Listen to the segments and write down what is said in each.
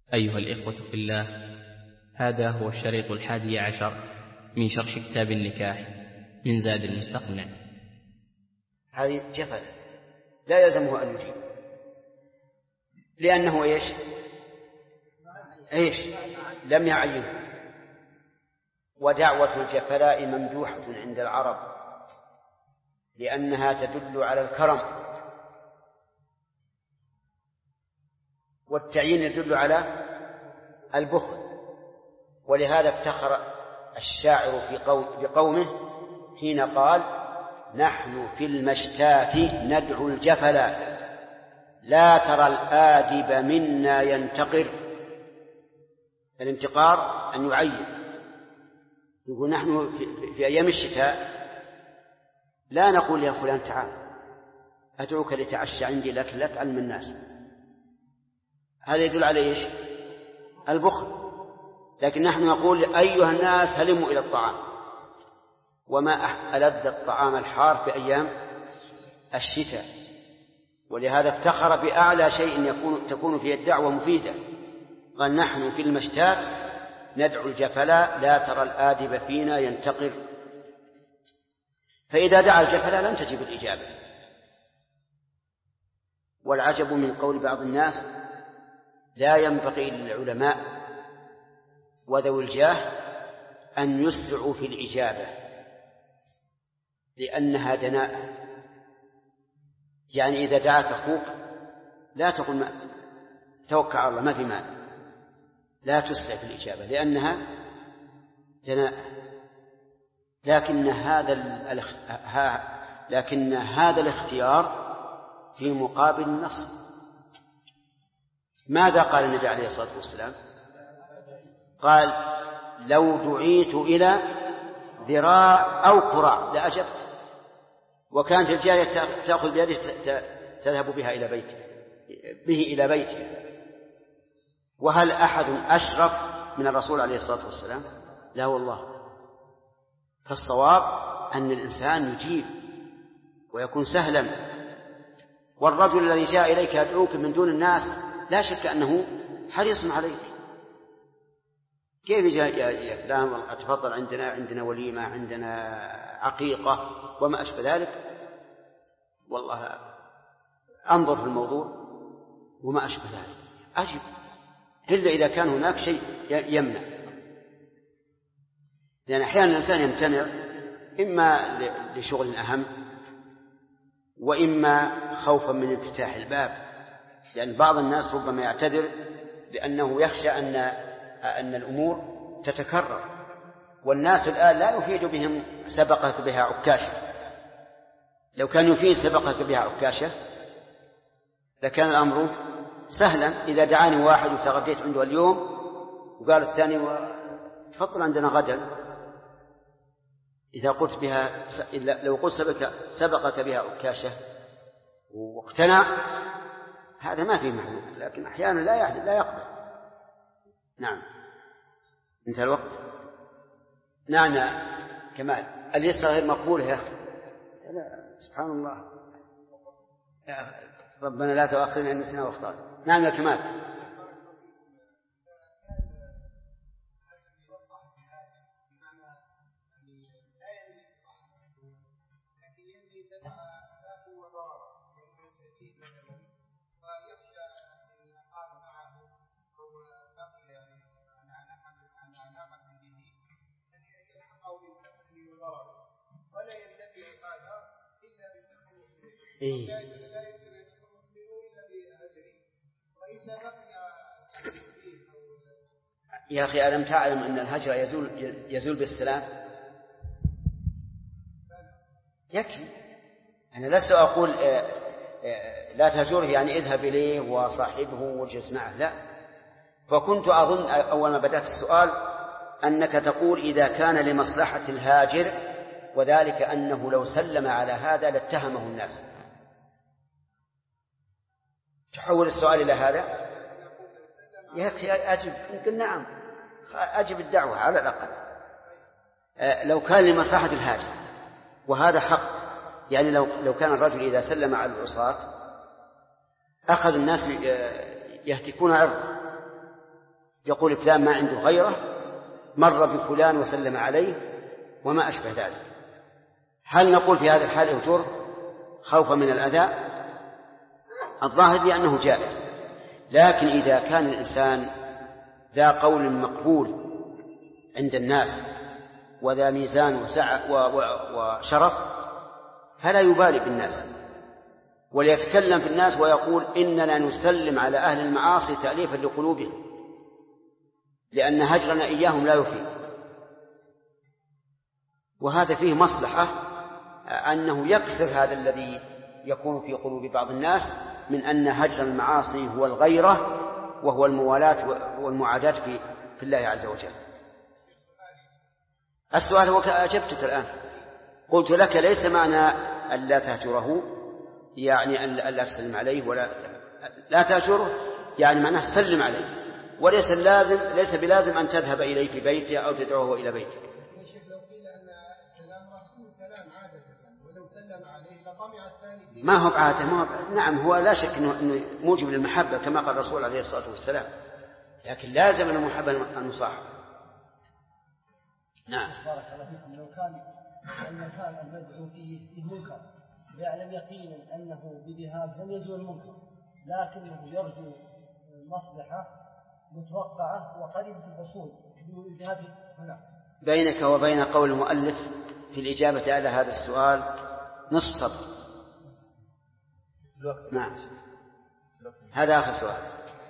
أيها الإخوة في الله، هذا هو الشريط 11 من شرح كتاب النكاح من زاد المستقنع. هذه جفل لا يلزمه أن يجيب، لأنه إيش لم يعينه. ودعوة الجفلاء ممدوحة عند العرب لأنها تدل على الكرم، والتعيين يدل على البخل. ولهذا افتخر الشاعر بقومه حين قال: نحن في المشتات ندعو الجفلا لا ترى الآدب منا ينتقر. الانتقار أن يعين. يقول نحن في أيام الشتاء لا نقول يا فلان تعال أدعوك لتعشى عندي لكن لا تعلم الناس. هذا يدل على إيش؟ البخل. لكن نحن نقول أيها الناس هلموا إلى الطعام. وما ألذ الطعام الحار في أيام الشتاء. ولهذا افتخر بأعلى شيء تكون فيه الدعوة مفيدة. قال: نحن في المشتات ندعو الجفلاء لا ترى الآدب فينا ينتقر. فإذا دعا الجفلاء لم تجب الإجابة. والعجب من قول بعض الناس: لا ينبغي للعلماء وذوي الجاه أن يسرعوا في الإجابة لأنها دناءة. يعني إذا دعاك أخوك لا تقل توكل على الله ما في مال، لا تسرع في الإجابة لأنها دناءة. لكن هذا الاختيار في مقابل النص. ماذا قال النبي عليه الصلاة والسلام؟ قال: لو دعيت إلى ذراع أو كراع لأجبت. وكانت الجارية تأخذ بيده تذهب به إلى بيته. وهل أحد أشرف من الرسول عليه الصلاة والسلام؟ لا والله. فالصواب أن الإنسان يجيب ويكون سهلا. والرجل الذي جاء إليك يدعوك من دون الناس لا شك أنه حريص عليك. كيف جاء يا فلان أتفضل عندنا وليمة، عندنا عقيقة وما أشبه ذلك، والله أنظر في الموضوع وما أشبه ذلك، أجب إلا إذا كان هناك شيء يمنع. لأن أحيانا الإنسان يمتنع إما لشغل أهم وإما خوفا من انفتاح الباب. لأن بعض الناس ربما يعتذر لأنه يخشى أن الأمور تتكرر. والناس الآن لا يفيد بهم سبقك بها عكاشة. لو كان يفيد سبقك بها عكاشة لكان الأمر سهلا. إذا دعاني واحد وتغديت عنده اليوم وقال الثاني تفضل عندنا غدا، إذا قلت بها لو قلت سبقك بها عكاشة واقتنع هذا ما فيه محلول. لكن أحيانا لا يقبل. نعم. انتهى الوقت. نعم يا كمال. اليسرى غير مقبولة يا أخي. سبحان الله. ربنا لا تؤاخذنا إن نسينا واخطأنا. نعم يا كمال. يا أخي ألم تعلم أن الهجر يزول بالسلام؟ يكفي. أنا لست أقول لا تهجره يعني اذهب إليه وصاحبه واجلس معه، لا. فكنت أظن أول ما بدأت السؤال أنك تقول إذا كان لمصلحة الهاجر، وذلك أنه لو سلم على هذا لاتهمه الناس. تحول السؤال إلى هذا؟ يا أخي أجب. يمكن نعم أجب الدعوة على الأقل. لو كان لمصلحة الهاجر وهذا حق. يعني لو كان الرجل إذا سلم على العصاة أخذ الناس يهتكون عرضه يقول فلان ما عنده غيره، مر بفلان وسلم عليه وما أشبه ذلك. هل نقول في هذا الحال يهجر خوفا من الأذى؟ الظاهر لأنه جائز، لكن إذا كان الإنسان ذا قول مقبول عند الناس وذا ميزان وشرف فلا يبالي بالناس، وليتكلم في الناس ويقول إننا نسلم على أهل المعاصي تأليفا لقلوبهم، لأن هجرنا إياهم لا يفيد. وهذا فيه مصلحة أنه يكسر هذا الذي يكون في قلوب بعض الناس من أن هجر المعاصي هو الغيرة وهو الموالاة والمعاداة في الله عز وجل. السؤال هو أجبتك الآن، قلت لك ليس معنى أن لا تهجره يعني أن لا تسلم عليه، ولا لا تهجره يعني معناه سلم عليه، ليس بلازم أن تذهب إليه في بيته أو تدعوه إلى بيتك. لو قيل أن السلام رسول كلام عادة ولو سلم عليه لطمع الثاني ما هو بعادة، نعم هو لا شك أنه موجب للمحبة كما قال الرسول عليه الصلاة والسلام، لكن لازم المحبة المصاحبة. نعم. بارك الله فيكم. لو كان المكان المدعو فيه منكر ويعلم يقينا أنه بذهاب لن يزول المنكر، لكنه يرجو مصلحة متوقعة وقريبة الحصول بذهاب هناك. بينك وبين قول المؤلف في الإجابة على هذا السؤال نصف سطر. نعم. هذا آخر سؤال.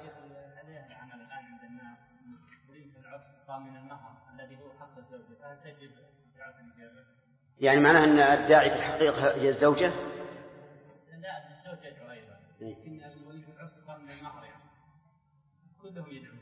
يعني معناه أن الداعي في الحقيقة هي الزوجة؟ لا، الزوجة يدعو أيضا، لكن الولي في العصر قام من المهر يعني كلهم يدعون.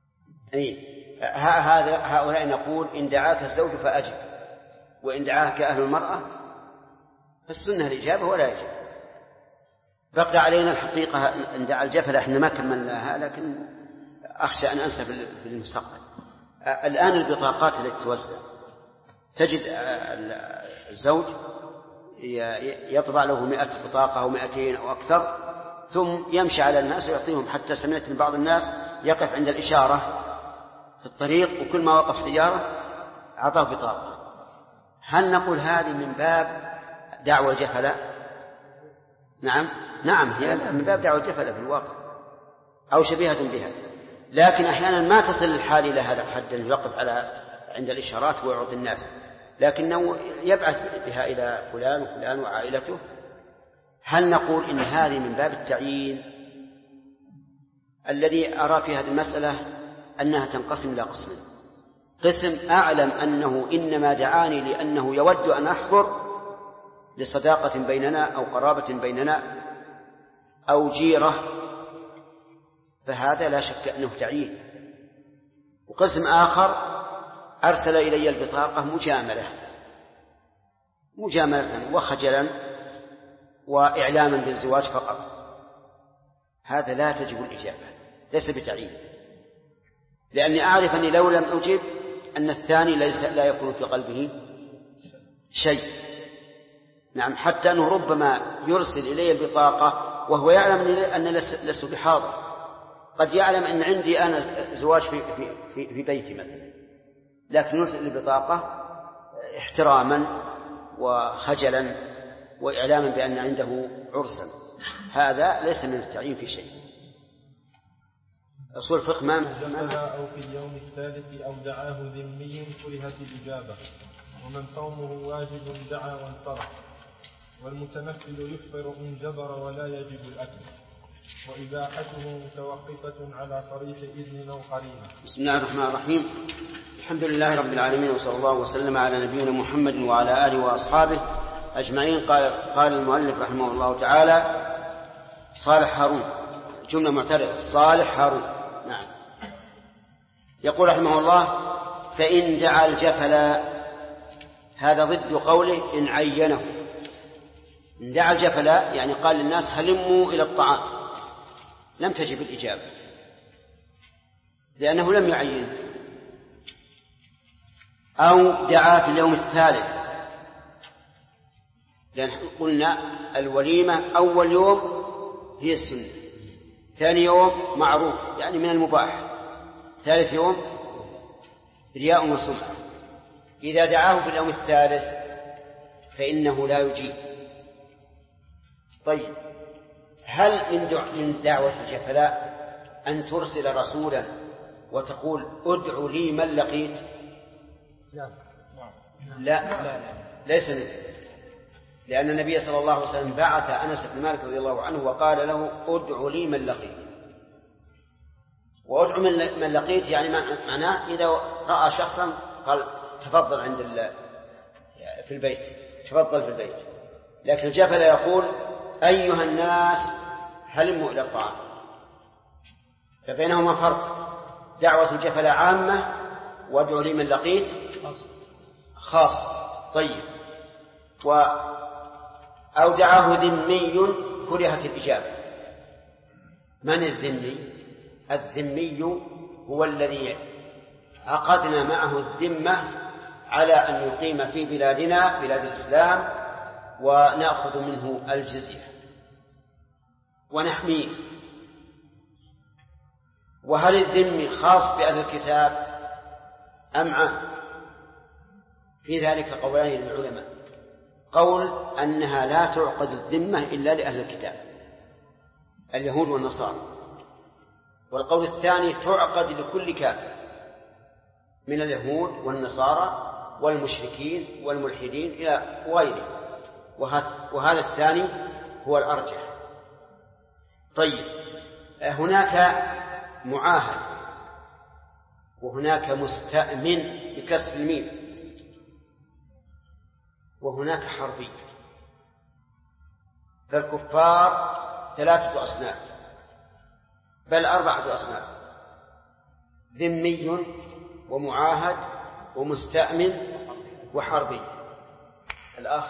هؤلاء نقول إن دعاك الزوج فأجب، وإن دعاك أهل المرأة فالسنة الإجابة ولا يجب. بقى علينا الحقيقة أن دعا الجفلة، احنا ما كملناها لكن أخشى أن أنسى في المستقبل. الآن البطاقات التي توزع تجد الزوج يطبع له 100 بطاقة أو 200 أو أكثر، ثم يمشي على الناس ويعطيهم. حتى سمعت من بعض الناس يقف عند الإشارة في الطريق وكل ما وقف سيارة أعطاه بطاقة. هل نقول هذه من باب دعوة الجفلة؟ نعم هي من باب دعوة الجفلة في الواقع أو شبيهة بها، لكن أحيانا ما تصل الحال إلى هذا الحد أن يوقف عند الإشارات ويعطي الناس، لكنه يبعث بها إلى فلان وفلان وعائلته. هل نقول إن هذه من باب التعيين؟ الذي أرى في هذه المسألة أنها تنقسم إلى قسمين: قسم أعلم أنه إنما دعاني لأنه يود أن أحضر لصداقة بيننا أو قرابة بيننا أو جيرة، فهذا لا شك أنه تعيين. وقسم آخر أرسل إلي البطاقة مجاملة وخجلا وإعلاما بالزواج فقط، هذا لا تجب الإجابة، ليس بتعيين، لأني أعرف أني لو لم أجب أن الثاني لا يكون في قلبه شيء. نعم، حتى أنه ربما يرسل إلي البطاقة وهو يعلم أن لست بحاضر، قد يعلم أن عندي أنا زواج في بيتي مثلا، لكن يرسل البطاقة احتراما وخجلا وإعلاما بأن عنده عرسا، هذا ليس من التعيين في شيء. أصول الفقه ما أو في اليوم الثالث أو دعاه ذمي كرهت الإجابة، ومن صومه واجب دعا وانصرف، والمتنفل يفطر إن جبر ولا يجب الأكل، وإباحته متوقفة على صريح إذن أو قرينة. بسم الله الرحمن الرحيم، الحمد لله رب العالمين، وصلى الله وسلم على نبينا محمد وعلى آله وأصحابه أجمعين. قال المؤلف رحمه الله تعالى: صالح هارون، جملة معترضة، صالح هارون. نعم. يقول رحمه الله: فإن دعا الجفل، هذا ضد قوله إن عينه. إن دعا الجفل يعني قال للناس هلموا إلى الطعام، لم تجب الإجابة لأنه لم يعين. أو دعا في اليوم الثالث، لأن قلنا الوليمة أول يوم هي السنة، ثاني يوم معروف يعني من المباح، ثالث يوم رياء وسمعة. إذا دعاه في اليوم الثالث فإنه لا يجيب. طيب، هل من دعوة الجفلاء أن ترسل رسولا وتقول ادع لي من لقيت؟ لا، ليس منه، لأن النبي صلى الله عليه وسلم بعث أنس بن مالك رضي الله عنه وقال له ادع لي من لقيت. وادع من لقيت يعني معناه إذا رأى شخصا قال تفضل في البيت، تفضل في البيت. لكن الجفل يقول أيها الناس هلموا إلى الطعام. فبينهما فرق، دعوة الجفل عامة وادع لي من لقيت خاص. طيب، أو دعاه ذمي كرهت الإجابة. من الذمي؟ الذمي هو الذي عقدنا معه الذمة على أن يقيم في بلادنا بلاد الإسلام ونأخذ منه الجزية ونحميه. وهل الذمي خاص بأهل الكتاب أم عام؟ في ذلك قولان للعلماء. قول أنها لا تعقد الذمة إلا لأهل الكتاب اليهود والنصارى، والقول الثاني تعقد لكل كافر من اليهود والنصارى والمشركين والملحدين إلى غيره، وهذا الثاني هو الأرجح. طيب، هناك معاهد وهناك مستأمن بكسر الميم وهناك حربي. فالكفار 3 أصناف بل 4 أصناف: ذمي ومعاهد ومستأمن وحربي. الأخ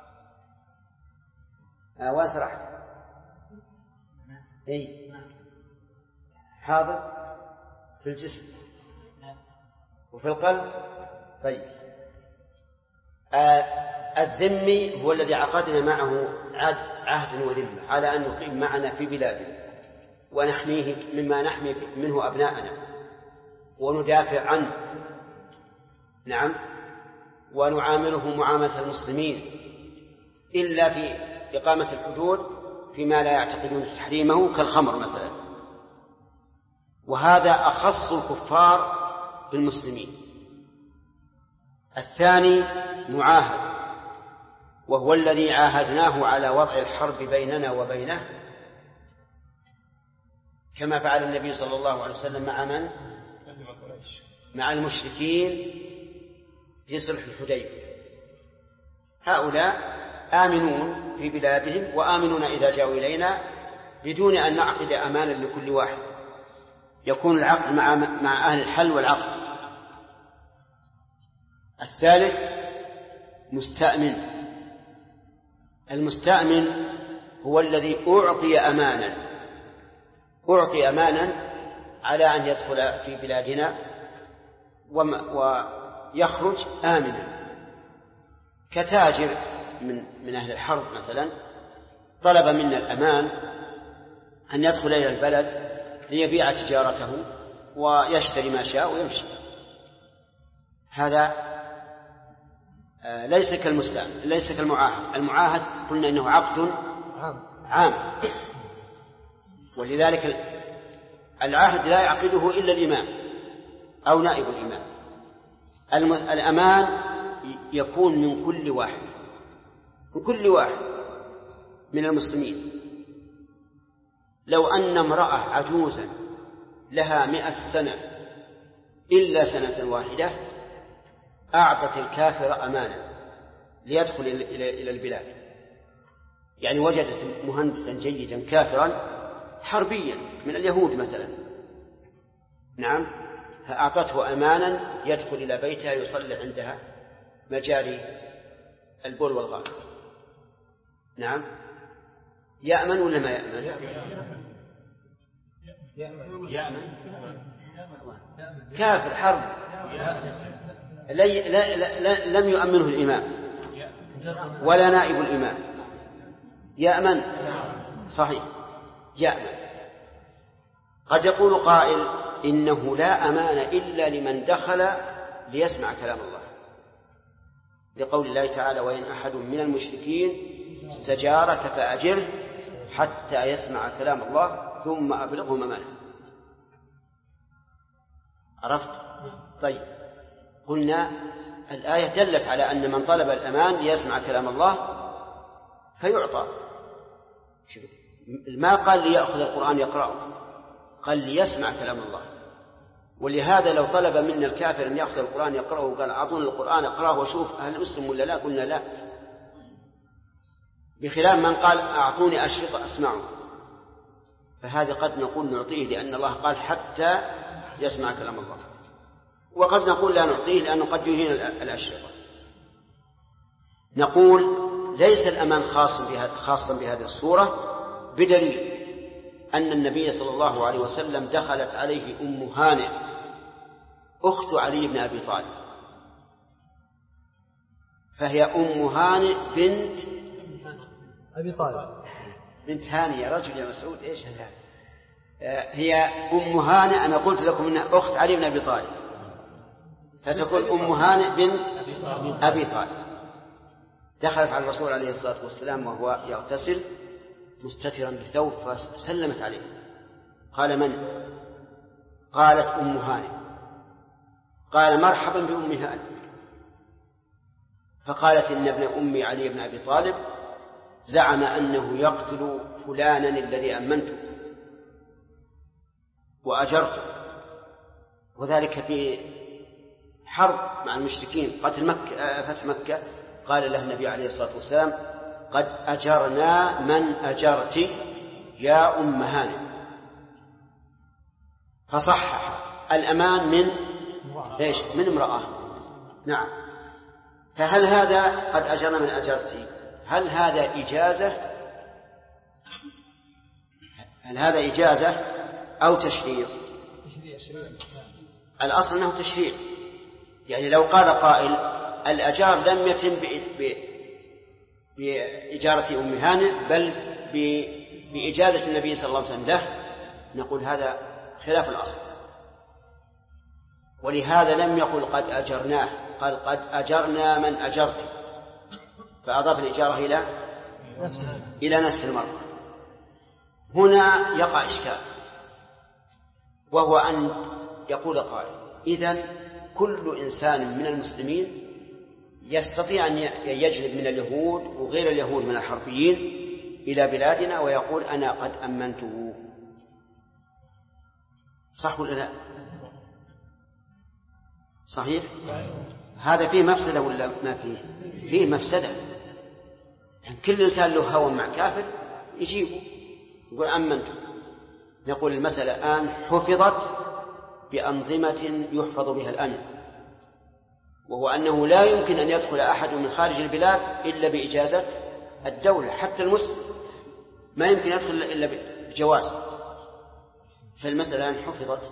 وين سرحت؟ حاضر في الجسم وفي القلب. طيب، الذمي هو الذي عقدنا معه عهد وذمة على أن يقيم معنا في بلاده ونحميه مما نحمي منه أبناءنا وندافع عنه، نعم، ونعامله معاملة المسلمين إلا في إقامة الحدود فيما لا يعتقدون تحريمه كالخمر مثلا. وهذا أخص الكفار بالمسلمين. الثاني معاهد، وهو الذي عاهدناه على وضع الحرب بيننا وبينه، كما فعل النبي صلى الله عليه وسلم مع من؟ مع المشركين في صلح الحديبية. هؤلاء آمنون في بلادهم وآمنون إذا جاءوا إلينا بدون أن نعقد أمانا لكل واحد، يكون العقد مع أهل الحل والعقد. الثالث مستأمن. المستأمن هو الذي أعطي أمانا على أن يدخل في بلادنا ويخرج آمنا، كتاجر من أهل الحرب مثلا طلب منا الأمان أن يدخل إلى البلد ليبيع تجارته ويشتري ما شاء ويمشي. هذا ليس كالمستأمن، ليس كالمعاهد. المعاهد قلنا إنه عقد عام، ولذلك العهد لا يعقده إلا الإمام أو نائب الإمام. الأمان يكون من كل واحد من المسلمين. لو أن امرأة عجوزا لها 100 سنة إلا سنة واحدة أعطت الكافر أمانا ليدخل إلى البلاد، يعني وجدت مهندسا جيدا كافرا حربيا من اليهود مثلا، نعم، فأعطته أمانا يدخل إلى بيتها يصلي عندها مجاري البول والغائط. نعم، يأمن ولا ما يأمن؟ يأمن. كافر حرب لم يؤمنه الإمام ولا نائب الإمام، يأمن. صحيح، يأمن. قد يقول قائل إنه لا أمان إلا لمن دخل ليسمع كلام الله، لقول الله تعالى: وإن أحد من المشركين استجارك فأجره حتى يسمع كلام الله ثم أبلغه ممانه. عرفت؟ طيب، قلنا الآية دلت على أن من طلب الأمان ليسمع كلام الله فيعطى. ما قال ليأخذ القرآن يقرأه، قال ليسمع كلام الله. ولهذا لو طلب منا الكافر أن يأخذ القرآن يقرأه وقال أعطوني القرآن أقرأه وشوف هل مسلم ولا لا، قلنا لا، بخلاف من قال أعطوني أشرطة أسمعه، فهذا قد نقول نعطيه لأن الله قال حتى يسمع كلام الله، وقد نقول لا نعطيه لأنه قد يهين الأشرطة. نقول ليس الأمان خاصا بهذه الصورة، بدليل أن النبي صلى الله عليه وسلم دخلت عليه أم هانئ أخت علي بن أبي طالب، فهي أم هانئ بنت أبي طالب، بنت هانئ يا رجل يا مسعود، إيش هذا؟ هي أم هانئ، أنا قلت لكم إنها أخت علي بن أبي طالب، فتكون أم هانئ بنت أبي طالب. دخلت على الرسول عليه الصلاة والسلام وهو يغتسل مستترا بثوب، فسلمت عليه، قال: من؟ قالت: أم هانئ. قال: مرحبا بأم هانئ. فقالت: إن ابن أمي علي بن أبي طالب زعم أنه يقتل فلانا الذي أمنته وأجرته، وذلك في حرب مع المشركين قتل فتح مكة. قال له النبي عليه الصلاة والسلام: قد أجرنا من أجرت يا أم هانئ. فصحح الأمان من إيش؟ من امرأة. نعم. فهل هذا قد أجرنا من أجرت، هل هذا إجازة؟ هل هذا إجازة أو تشريع؟ الأصل أنه تشريع. يعني لو قال قائل: الأجار لم يتم بإجارة أم هانئ بل بإجازة النبي صلى الله عليه وسلم له، نقول هذا خلاف الأصل. ولهذا لم يقل قد أجرناه، قال قد أجرنا من أجرت، فأضاف الإجارة إلى نفس المرة. هنا يقع إشكال، وهو أن يقول قائل: إذن كل إنسان من المسلمين يستطيع أن يجلب من اليهود وغير اليهود من الحربيين إلى بلادنا ويقول: أنا قد أمنته. صح ولا لا؟ صحيح؟ هذا فيه مفسدة ولا ما فيه؟ فيه مفسدة. يعني كل إنسان له هوى مع كافر يجيبه يقول أمنته. نقول المسألة الآن حفظت بأنظمة يحفظ بها الأمن، وهو أنه لا يمكن أن يدخل أحد من خارج البلاد إلا بإجازة الدولة، حتى المسلم ما يمكن يدخل إلا بجواز. فالمسألة الآن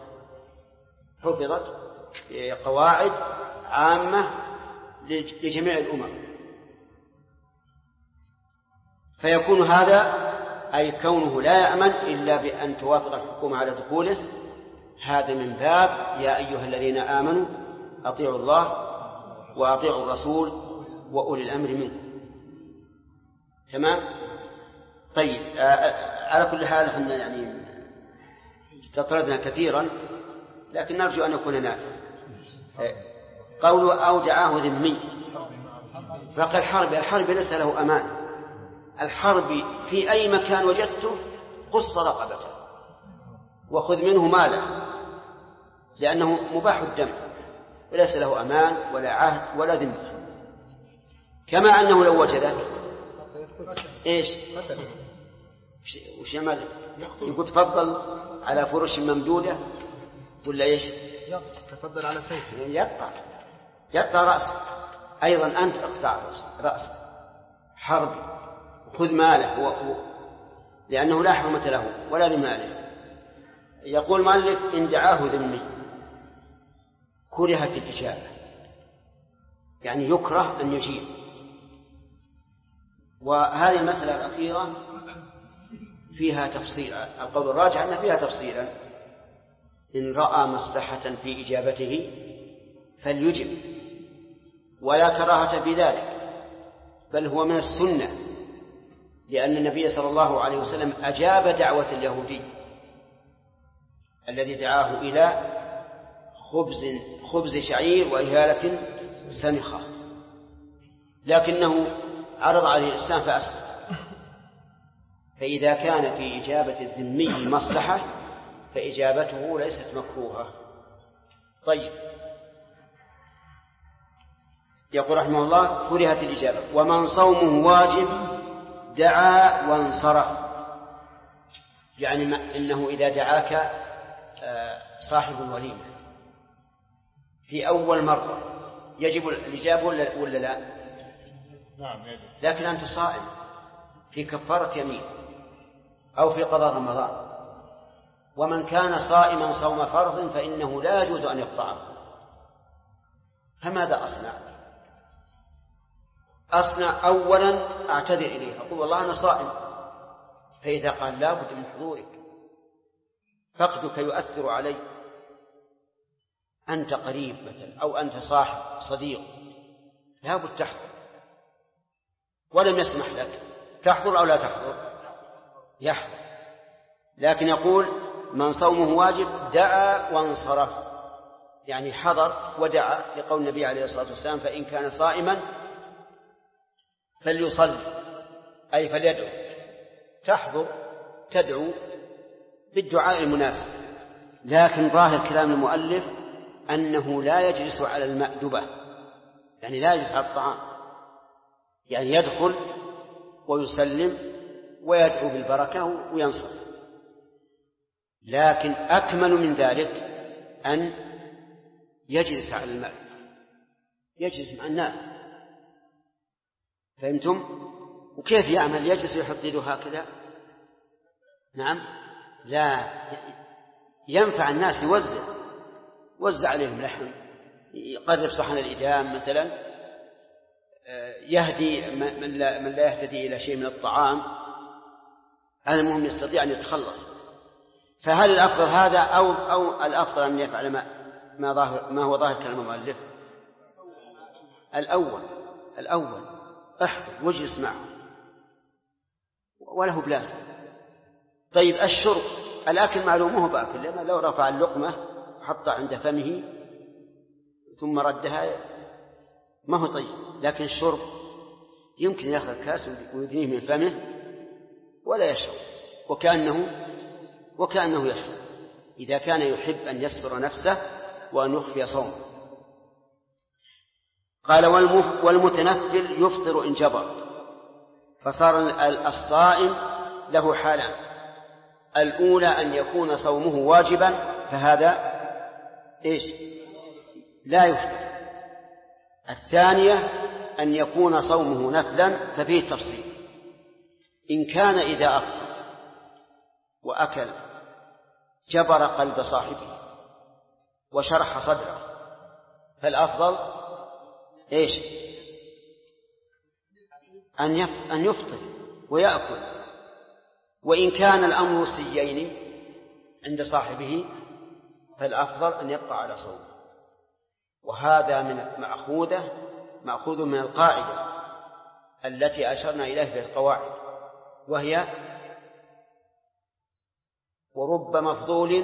حفظت قواعد عامة لجميع الأمم، فيكون هذا أي كونه لا يأمن إلا بأن توافق الحكومة على دخوله. هذا من باب يا أيها الذين آمنوا أطيعوا الله وأطيعوا الرسول وأولي الأمر منكم. تمام؟ طيب، على كل حال احنا يعني استطردنا كثيرا، لكن نرجو أن يكون نافع. قوله أو دعاه ذمي، فقال الحرب ليس له أمان. الحرب في أي مكان وجدته قص رقبته وخذ منه ماله، لأنه مباح الدم وليس له أمان ولا عهد ولا ذمة. كما أنه لو وجدك إيش وش يعمل؟ يقول تفضل على فرش ممدودة ولا إيش؟ تفضل على سيف، يقطع رأسه. أيضا أنت اقطع رأسه. حرب خذ ماله لأنه لا حرمة له ولا لماله. يقول مالك: إن دعاه ذمي كرهت الإجابة، يعني يكره أن يجيب. وهذه المسألة الأخيرة فيها تفصيل، القول الراجح أن فيها تفصيلا، إن رأى مصلحة في إجابته فليجب، ولا كراهة في ذلك، بل هو من السنة، لأن النبي صلى الله عليه وسلم أجاب دعوة اليهودي الذي دعاه إلى خبز شعير وإهالة سنخة، لكنه عرض عليه الإسلام فأسلم. فإذا كان في إجابة الذمي مصلحة فإجابته ليست مكروهة. طيب، يقول رحمه الله: كرهت الإجابة. ومن صومه واجب دعا وانصرف، يعني إنه إذا دعاك صاحب الوليمة في أول مرة يجب الإجابة ولا لا؟ نعم يجب. لكن أنت صائم في كفارة يمين أو في قضاء رمضان، ومن كان صائما صوم فرض فإنه لا يجوز أن يقطعه، فماذا أصنع؟ أصنع أولا أعتذر إليه، أقول والله أنا صائم، فإذا قال لا بد من حضورك، فقدك يؤثر علي، أنت قريب مثلا أو أنت صاحب صديق، لا بد تحضر، ولم يسمح لك، تحضر أو لا تحضر؟ يحضر. لكن يقول من صومه واجب دعا وانصرف، يعني حضر ودعا، لقول النبي عليه الصلاة والسلام: فإن كان صائما فليصلي، أي فليدعو. تحضر تدعو بالدعاء المناسب، لكن ظاهر كلام المؤلف أنه لا يجلس على المأدبة، يعني لا يجلس على الطعام، يعني يدخل ويسلم ويدعو بالبركة وينصرف. لكن أكمل من ذلك أن يجلس على الماء، يجلس مع الناس، فهمتم؟ وكيف يعمل؟ يجلس ويحط يده هكذا؟ نعم، لا، ينفع الناس، يوزع عليهم لحم، يقرب صحن الإدام مثلا، يهدي من لا يهتدي إلى شيء من الطعام، المهم يستطيع أن يتخلص. فهل الأفضل هذا أو الأفضل أن يفعل ما هو ظاهر كلام المؤلف؟ الأول احضر واجلس معه وله بلازم. طيب، الشرب، الأكل معلوم هو بأكل، لأنه لو رفع اللقمة وحطها عند فمه ثم ردها ما هو طيب، لكن الشرب يمكن يأخذ الكاس ويدنيه من فمه ولا يشرب، وكأنه يشرب، إذا كان يحب أن يستر نفسه وأن يخفي صومه. قال: والمتنفل يفطر إن جبر، فصار الصائم له حالان: الأولى أن يكون صومه واجبا، فهذا لا يفطر. الثانية أن يكون صومه نفلا، ففيه تفصيل. إن كان إذا أفطر وأكل جبر قلب صاحبه وشرح صدره، فالأفضل أن يفطر ويأكل. وإن كان الأمر سيين عند صاحبه فالأفضل أن يبقى على صومه. وهذا مأخوذ من القاعدة التي أشرنا إليها في القواعد، وهي: ورب مفضول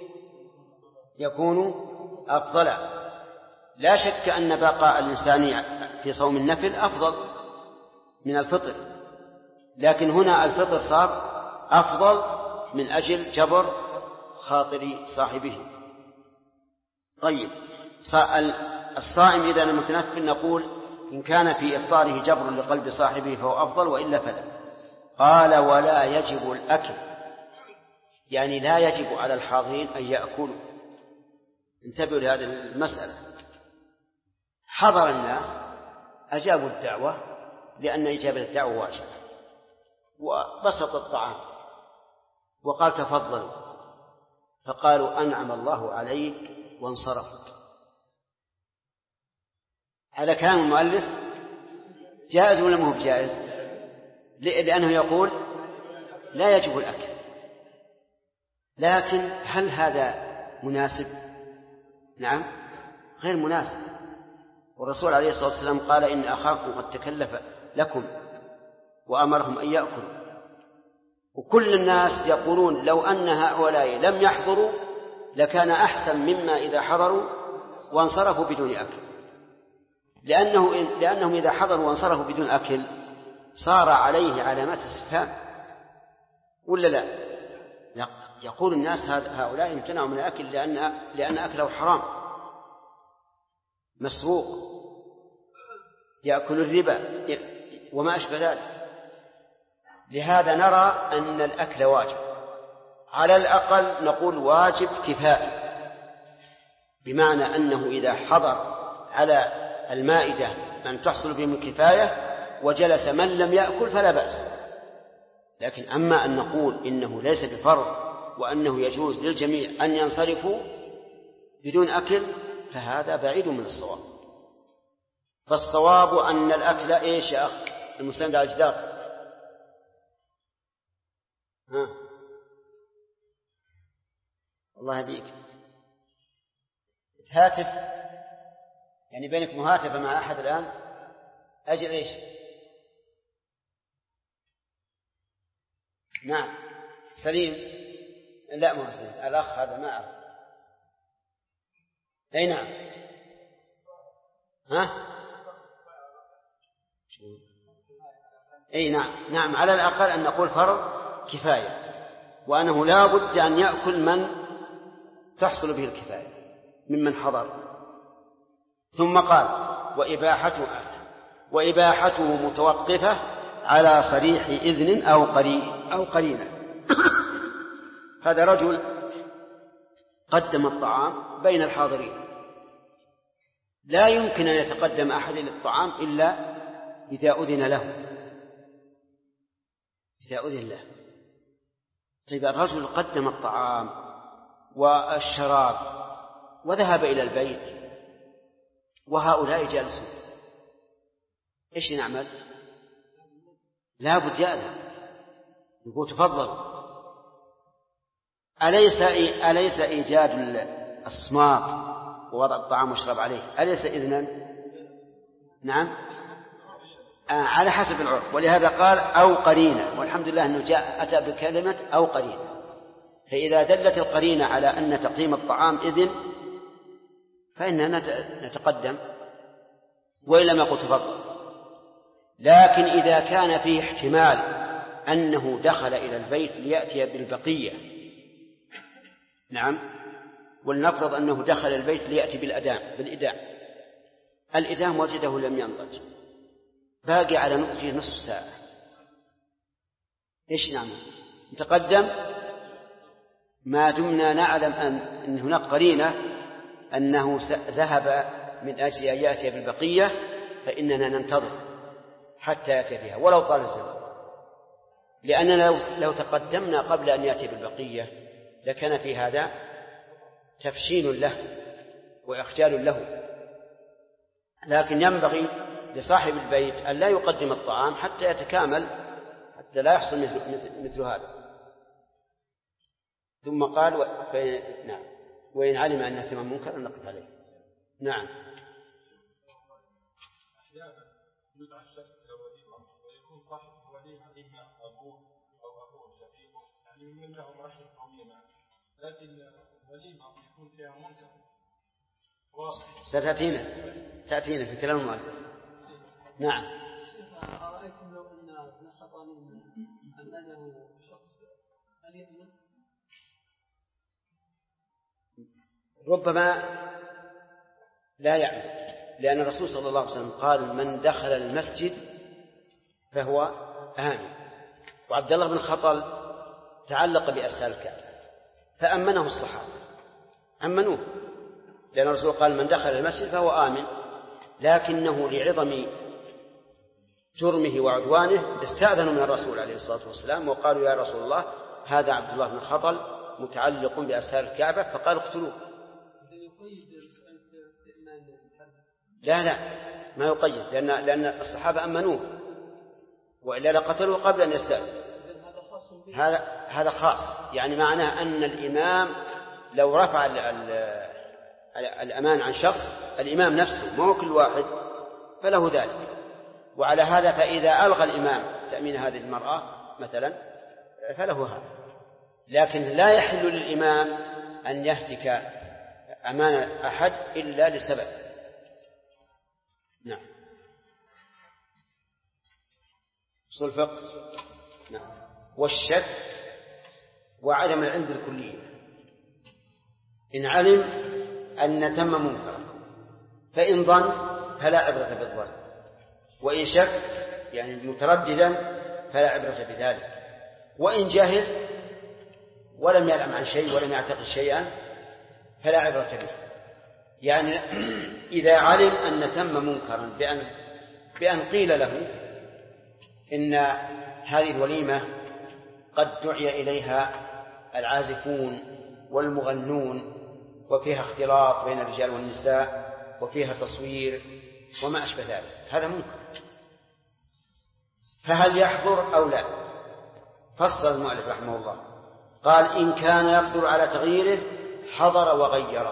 يكون أفضل. لا شك أن بقاء الإنسان في صوم النفل أفضل من الفطر، لكن هنا الفطر صار أفضل من أجل جبر خاطر صاحبه. طيب، الصائم إذا المتنفل نقول إن كان في إفطاره جبر لقلب صاحبه فهو أفضل، وإلا فلا. قال: ولا يجب الأكل، يعني لا يجب على الحاضرين أن يأكلوا. انتبهوا لهذه المسألة. حضر الناس أجابوا الدعوة لأن إجابة الدعوة واجبة، وبسط الطعام وقال: تفضلوا، فقالوا: أنعم الله عليك، وانصرفوا. هذا كلام المؤلف جائز ولا مو بجائز؟ لأنه يقول لا يجب الأكل، لكن هل هذا مناسب؟ نعم غير مناسب. والرسول عليه الصلاة والسلام قال إن أخاكم قد تكلف لكم وأمرهم أن يأكلوا، وكل الناس يقولون لو أن هؤلاء لم يحضروا لكان أحسن مما إذا حضروا وانصرفوا بدون أكل، لأنهم إذا حضروا وانصرفوا بدون أكل صار عليه علامات استفهام، ولا لا؟ يقول الناس هؤلاء امتنعوا من الأكل لأن أكله حرام، مسروق، يأكل الربا وما أشبه ذلك. لهذا نرى أن الأكل واجب، على الأقل نقول واجب كفائي، بمعنى أنه إذا حضر على المائدة من تحصل بهم الكفاية وجلس من لم يأكل فلا بأس. لكن أما أن نقول إنه ليس بفرض وأنه يجوز للجميع أن ينصرفوا بدون أكل فهذا بعيد من الصواب. فالصواب أن الأكل إيش يا أخ المستند على الجدار؟ الله يهديك، تهاتف يعني بينك مهاتفة مع أحد الآن، أجل إيش؟ نعم سليم، لا مو سليم، الأخ هذا ما أعرف. أي نعم، أي نعم على الأقل أن نقول فرض كفاية، وأنه لا بد أن يأكل من تحصل به الكفاية ممن حضر. ثم قال وإباحته متوقفة على صريح إذن أو قرينة. هذا رجل قدم الطعام بين الحاضرين، لا يمكن أن يتقدم أحد للطعام إلا إذا أذن له. طيب الرجل قدم الطعام والشراب وذهب إلى البيت وهؤلاء جالسون، إيش نعمل؟ لا بد يأذن، يقول تفضل. أليس إيجاد الصماط ووضع الطعام والشراب عليه أليس إذنا؟ نعم على حسب العرف. ولهذا قال أو قرينة، والحمد لله أنه أتى بكلمة أو قرينة. فإذا دلت القرينة على أن تقديم الطعام إذن فإننا نتقدم، وإن لم يقل تفضل. لكن إذا كان فيه احتمال أنه دخل إلى البيت ليأتي بالبقية، نعم، ولنفرض أنه دخل البيت ليأتي بالإدام، الإدام وجده لم ينضج، باقي على نضجه نصف ساعة، إيش نعمل؟ نتقدم ما دمنا نعلم أن هناك قرينة أنه ذهب من أجل أن يأتي بالبقية، فإننا ننتظر حتى يأتي بها ولو طال الزمن، لأننا لو تقدمنا قبل أن يأتي بالبقية لكان في هذا تفشين له وإخجال له. لكن ينبغي لصاحب البيت أن لا يقدم الطعام حتى يتكامل، حتى لا يحصل مثل هذا. ثم قال نعم وإن علم أن ثم منكر نقف عليه. نعم يدعى الشخص إلى وليمة ويكون صاحب الوليمة إما أبوه أو أخوه شقيقه، يعني من لهم رحم قوية، لكن الوليمة يكون فيها منكر ستأتينا في كلام المؤلف. نعم. أرأيتم لو أن ابن خطانين أنه شخص هل يأمن؟ ربما لا يعلم، لأن الرسول صلى الله عليه وسلم قال من دخل المسجد فهو آمن، وعبد الله بن خطل تعلق بأسفل الكعبة فأمنه الصحابة، أمنوه، لأن الرسول قال من دخل المسجد فهو آمن، لكنه لعظم جرمه وعدوانه استأذنوا من الرسول عليه الصلاة والسلام وقالوا يا رسول الله هذا عبد الله بن خطل متعلق بأسفل الكعبة، فقال اقتلوه. لا ما يقيد، لأن الصحابة أمنوه، وإلا لقتلوه قبل أن يستأذن. هذا خاص، يعني معناه أن الإمام لو رفع الأمان عن شخص الإمام نفسه ما هو كل واحد فله ذلك. وعلى هذا فإذا ألغى الإمام تأمين هذه المرأة مثلا فله هذا، لكن لا يحل للإمام أن يهتك أمان أحد إلا لسبب. نعم. أصول الفقه. نعم. والشك وعدم العلم بالكلية. إن علم أن تم منكرا فإن ظن فلا عبرة بالظن، وإن شك يعني مترددا فلا عبرة بذلك، وإن جهل ولم يعلم عن شيء ولم يعتقد شيئا فلا عبرة به. يعني إذا علم أن تم منكرا بأن قيل له إن هذه الوليمة قد دعي إليها العازفون والمغنون وفيها اختلاط بين الرجال والنساء وفيها تصوير وما أشبه ذلك، هذا منكر، فهل يحضر أو لا؟ فصل المؤلف رحمه الله قال إن كان يقدر على تغييره حضر وغيره.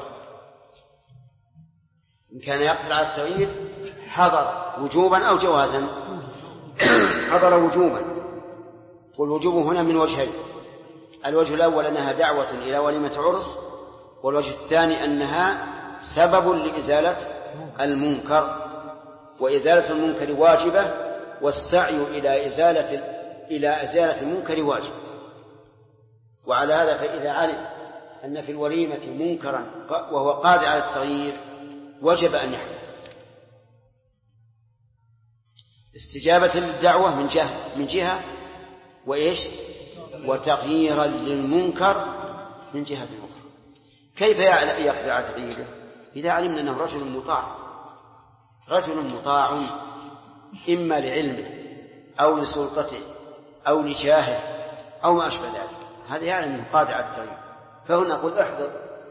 إن كان يقدر على التغيير حضر وجوبا أو جوازا. حضر وجوبا، والوجوب هنا من وجهين: الوجه الأول أنها دعوة إلى وليمة عرس، والوجه الثاني أنها سبب لإزالة المنكر، وإزالة المنكر واجبة، والسعي إلى إزالة المنكر واجب. وعلى هذا فإذا علم أن في الوليمة منكرا وهو قادر على التغيير وجب أن يحضر استجابة للدعوة من جهة وإيش وتغييرا للمنكر من جهة أخرى. كيف يقدر على تغييره؟ إذا علمنا أنه رجل مطاع إما لعلمه أو لسلطته أو لجاهه أو ما أشبه ذلك، هذا يعلم أنه قادر على التغيير، فهنا نقول احضر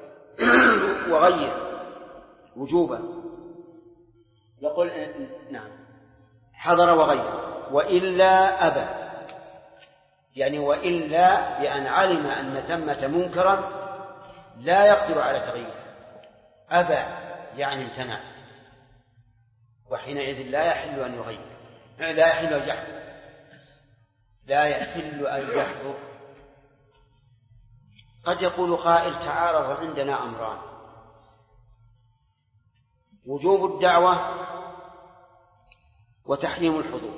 وغير وجوبا. يقول نعم حضر وغير، وإلا أبى، يعني وإلا بأن علم أن ثمة منكرا لا يقدر على تغييره، أبى يعني امتنع، وحينئذ لا يحل أن يغير، لا يحل أن يحضر، لا يحل أن يحضر. قد يقول قائل تعارض عندنا أمران: وجوب الدعوة وتحريم الحضور،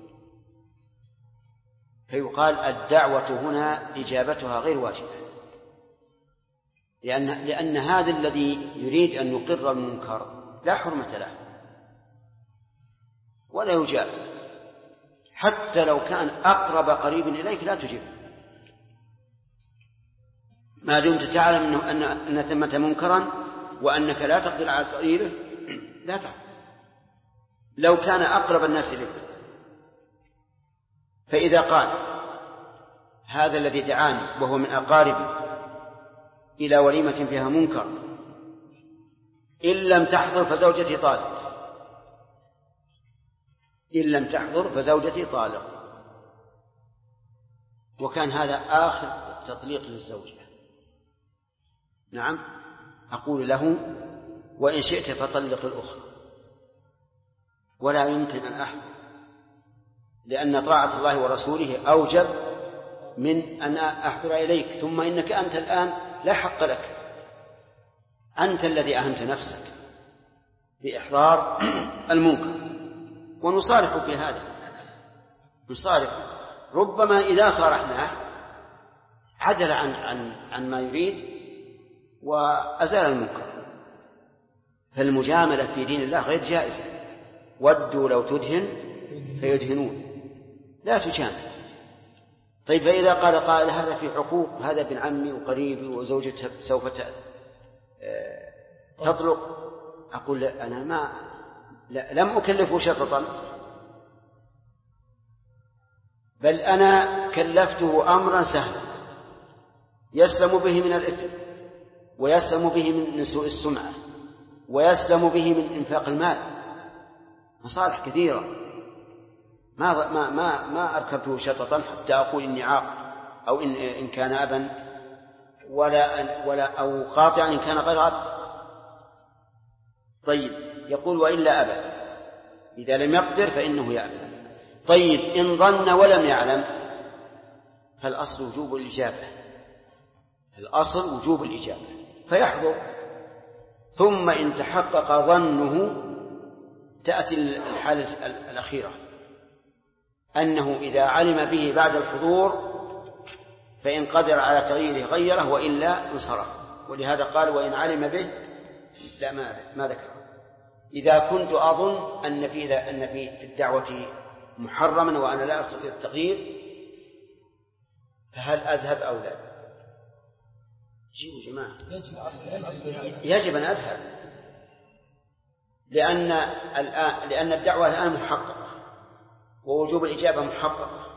فيقال الدعوة هنا إجابتها غير واجبة، لأن هذا الذي يريد أن يقر المنكر لا حرمة له ولا يجاب، حتى لو كان أقرب قريب إليك لا تجيب، ما دمت تعلم أن ثمة منكرا وأنك لا تقدر على تغييره لا تعلم، لو كان أقرب الناس إليك. فإذا قال هذا الذي دعاني وهو من أقاربي إلى وليمة فيها منكر إن لم تحضر فزوجتي طالق، إن لم تحضر فزوجتي طالق، وكان هذا آخر تطليق للزوجة، نعم، أقول له وإن شئت فطلق الأخرى، ولا يمكن أن أحضر، لأن طاعة الله ورسوله أوجب من أن أحضر إليك، ثم إنك أنت الآن لا حق لك، أنت الذي أهنت نفسك بإحضار المنكر. ونصارح في هذا، نصارح، ربما إذا صارحناه عدل عن ما يريد وأزال المنكر. فالمجاملة في دين الله غير جائزة، ودوا لو تدهن فيدهنون، لا تجامل. طيب فإذا قال هذا في حقوق، هذا ابن عمي وقريبي وزوجته سوف تطلق، أقول أنا لم أكلفه شططا، بل أنا كلفته أمرا سهلا يسلم به من الإثم، ويسلم به من سوء السمعة، ويسلم به من إنفاق المال، مصالح كثيرة. ما أركبته شططا حتى أقول إني عاق، أو إن كان أبا أو قاطعا إن كان غير عبد. طيب يقول وإلا أبى، إذا لم يقدر فإنه يأبى. طيب إن ظن ولم يعلم فالأصل وجوب الإجابة، الأصل وجوب الإجابة فيحضر، ثم إن تحقق ظنه تأتي الحالة الأخيرة أنه إذا علم به بعد الحضور فإن قدر على تغييره غيره وإلا انصرف. ولهذا قال وإن علم به لا ما ذكر. إذا كنت أظن أن في الدعوة محرما وأنا لا أستطيع التغيير فهل أذهب أو لا؟ جيبوا جماعة. يجب أن أذهب، لأن الدعوة الآن محققة ووجوب الإجابة محققة،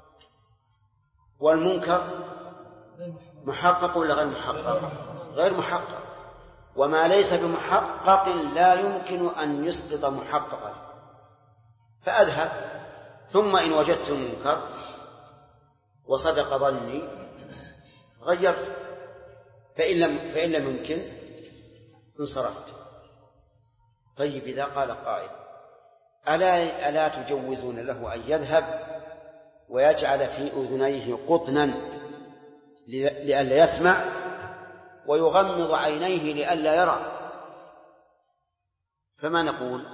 والمنكر محقق ولا غير محقق؟ غير محقق، وما ليس بمحقق لا يمكن أن يسقط محققا. فأذهب، ثم إن وجدت المنكر وصدق ظني غيرت، فإن لم يمكن انصرفت. طيب إذا قال قائل ألا تجوزون له أن يذهب ويجعل في أذنيه قطنا لئلا يسمع ويغمض عينيه لئلا يرى؟ فما نقول؟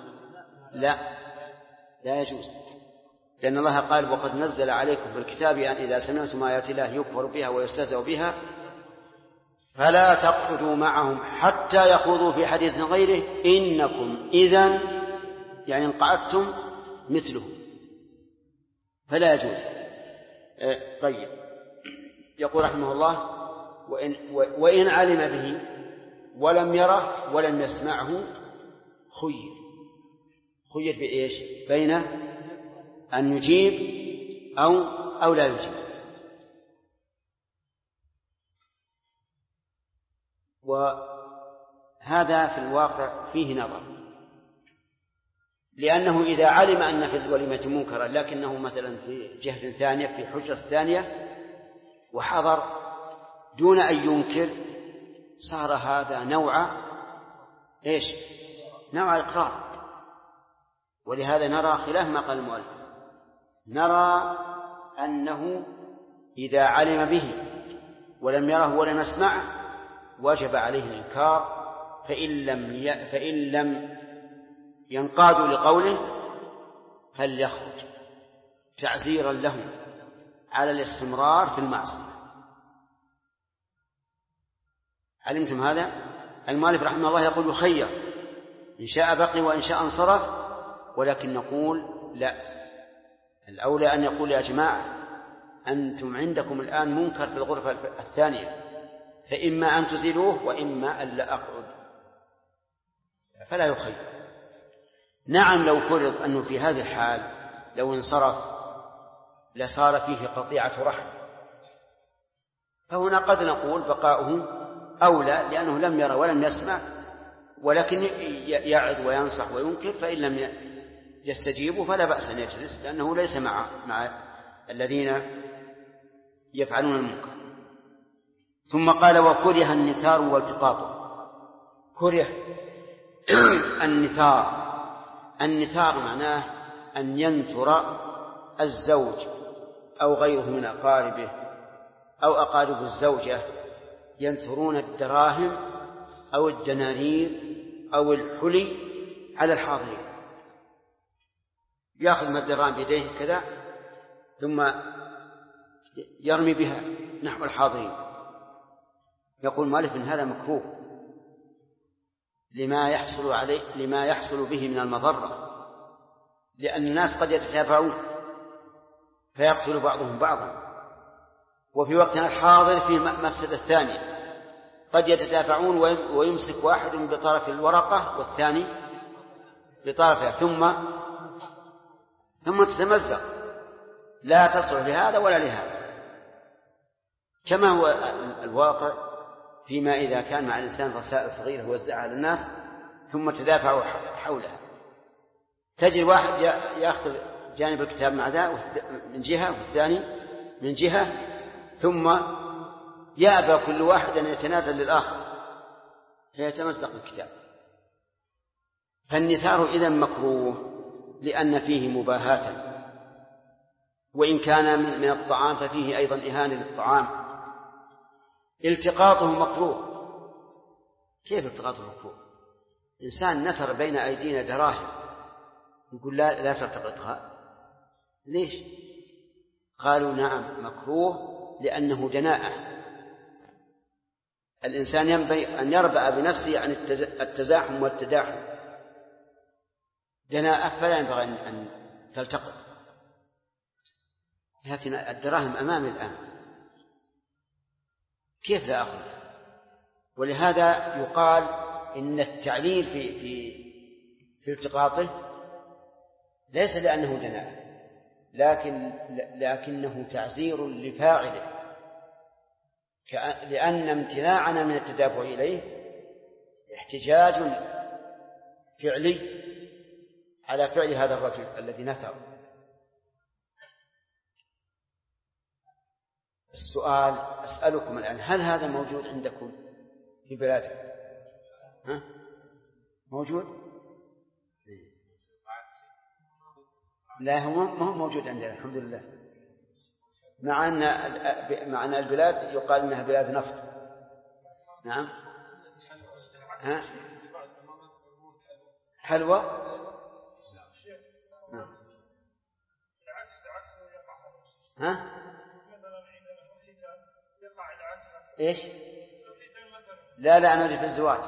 لا يجوز، لأن الله قال وقد نزل عليكم في الكتاب أن إذا سمعتم آيات الله يكفر بها ويستهزأ بها فلا تقعدوا معهم حتى يخوضوا في حديث غيره إنكم إذن يعني انقعدتم مثله، فلا يجوز. طيب يقول رحمه الله وإن علم به ولم يره ولم يسمعه خير بإيش؟ بين أن يجيب أو لا يجيب. وهذا في الواقع فيه نظر، لأنه إذا علم أن في الوليمة منكرا لكنه مثلا في جهة ثانية في حجرة ثانية وحضر دون أن ينكر صار هذا نوع إقرار. ولهذا نرى خلاف ما قال المؤلف، نرى أنه إذا علم به ولم يره ولم يسمعه وجب عليه الإنكار، فإن لم ينقادوا لقوله فليخرج تعزيرا له على الاستمرار في المعصية. علمتم هذا؟ المؤلف رحمه الله يقول يخير إن شاء بقي وإن شاء انصرف، ولكن نقول لا، الأولى أن يقول يا جماعة أنتم عندكم الآن منكر في الغرفة الثانية، فإما أن تزيلوه وإما أن لا أقعد، فلا يخير. نعم لو فرض أنه في هذه الحال لو انصرف لصار فيه قطيعة رحم، فهنا قد نقول بقاؤه أولى لأنه لم يرى ولم يسمع، ولكن يعد وينصح وينكر، فإن لم يستجيبوا فلا بأس أن يجلس لأنه ليس مع الذين يفعلون المنكر. ثم قال وكره النثار والتقاط. كره النثار معناه أن ينثر الزوج أو غيره من أقاربه أو أقارب الزوجة ينثرون الدراهم أو الدنانير أو الحلي على الحاضرين، يأخذ من الدراهم بيديه كذا ثم يرمي بها نحو الحاضرين. يقول مالك من هذا مكروه لما يحصل به من المضرة، لأن الناس قد يتتابعون فيقتل بعضهم بعضا، وفي وقتنا الحاضر في مفسدة ثانية قد يتدافعون ويمسك واحد بطرف الورقة والثاني بطرفها ثم تتمزق، لا تصلح لهذا ولا لهذا، كما هو الواقع فيما إذا كان مع الإنسان رسائل صغيرة وزعها على الناس ثم تدافعوا حولها. تجد واحد يأخذ جانب الكتاب مع ذا من جهة والثاني من جهة، ثم يأبى كل واحد أن يتنازل للآخر فيتمزق الكتاب. فالنثار إذن مكروه لأن فيه مباهاة، وإن كان من الطعام ففيه أيضا إهانة للطعام. التقاطه مكروه. كيف التقاطه مكروه؟ إنسان نثر بين أيدينا دراهم يقول لا تلتقطها، ليش؟ قالوا نعم مكروه لأنه دناءة. الإنسان ينبغي أن يربأ بنفسه عن التزاحم والتداحم، دناءة فلا ينبغي أن تلتقط. لكن الدراهم أمامي الآن كيف لا أخذ؟ ولهذا يقال إن التعليل في التقاطه ليس لأنه دناءة، لكنه تعزير لفاعله، لأن امتناعنا من التدافع إليه احتجاج فعلي على فعل هذا الرجل الذي نثر. السؤال أسألكم الآن، هل هذا موجود عندكم في بلادكم؟ موجود؟ لا، هو موجود عندنا الحمد لله، مع أن البلاد يقال إنها بلاد نفط. نعم. حلوى. إيش؟ لا أنا أريد في الزواج.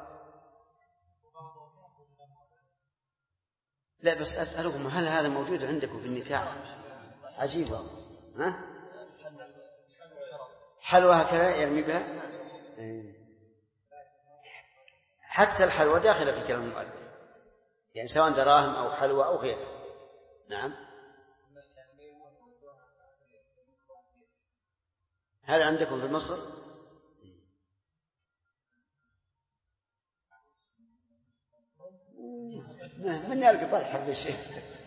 لا بس أسألكم هل هذا موجود عندكم في النكاح؟ عجيبة. حلوى هكذا يرمي بها. حتى الحلوى داخلة في كلام المؤلف، يعني سواء دراهم أو حلوى أو غيرها. نعم. هل عندكم في مصر؟ من يلقى طرح هذا الشيء.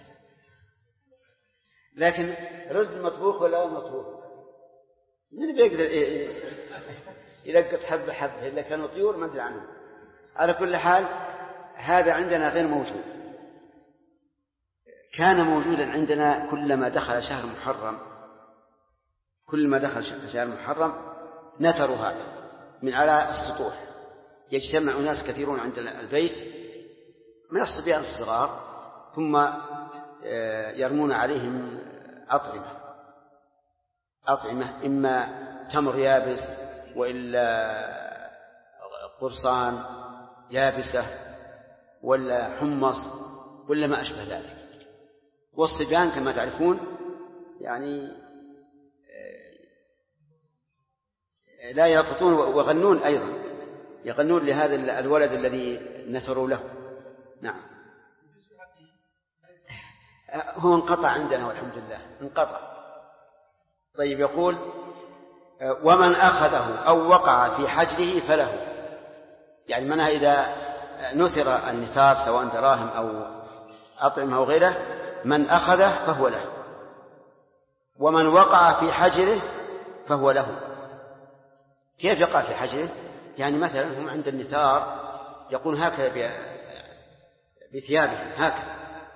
لكن رز مطبوخ ولا مطبوخ؟ من بيقدر يلقط حبة إلا كانوا طيور ما أدري عنهم. على كل حال هذا عندنا غير موجود. كان موجودا عندنا كلما دخل شهر محرم نثروا هذا من على السطوح. يجتمع ناس كثيرون عند البيت من الصبيان الصغار، ثم يرمون عليهم أطعمة إما تمر يابس وإلا قرصان يابسة ولا حمص ولا ما أشبه ذلك. والصبيان كما تعرفون يعني لا يرقصون ويغنون أيضا، يغنون لهذا الولد الذي نثروا له. نعم. هو انقطع عندنا والحمد لله انقطع. طيب يقول ومن أخذه أو وقع في حجره فله، يعني منها إذا نثر النثار سواء دراهم أو أطعمة أو غيره، من أخذه فهو له، ومن وقع في حجره فهو له. كيف يقع في حجره؟ يعني مثلا هم عند النثار يقول هكذا بثيابهم هكذا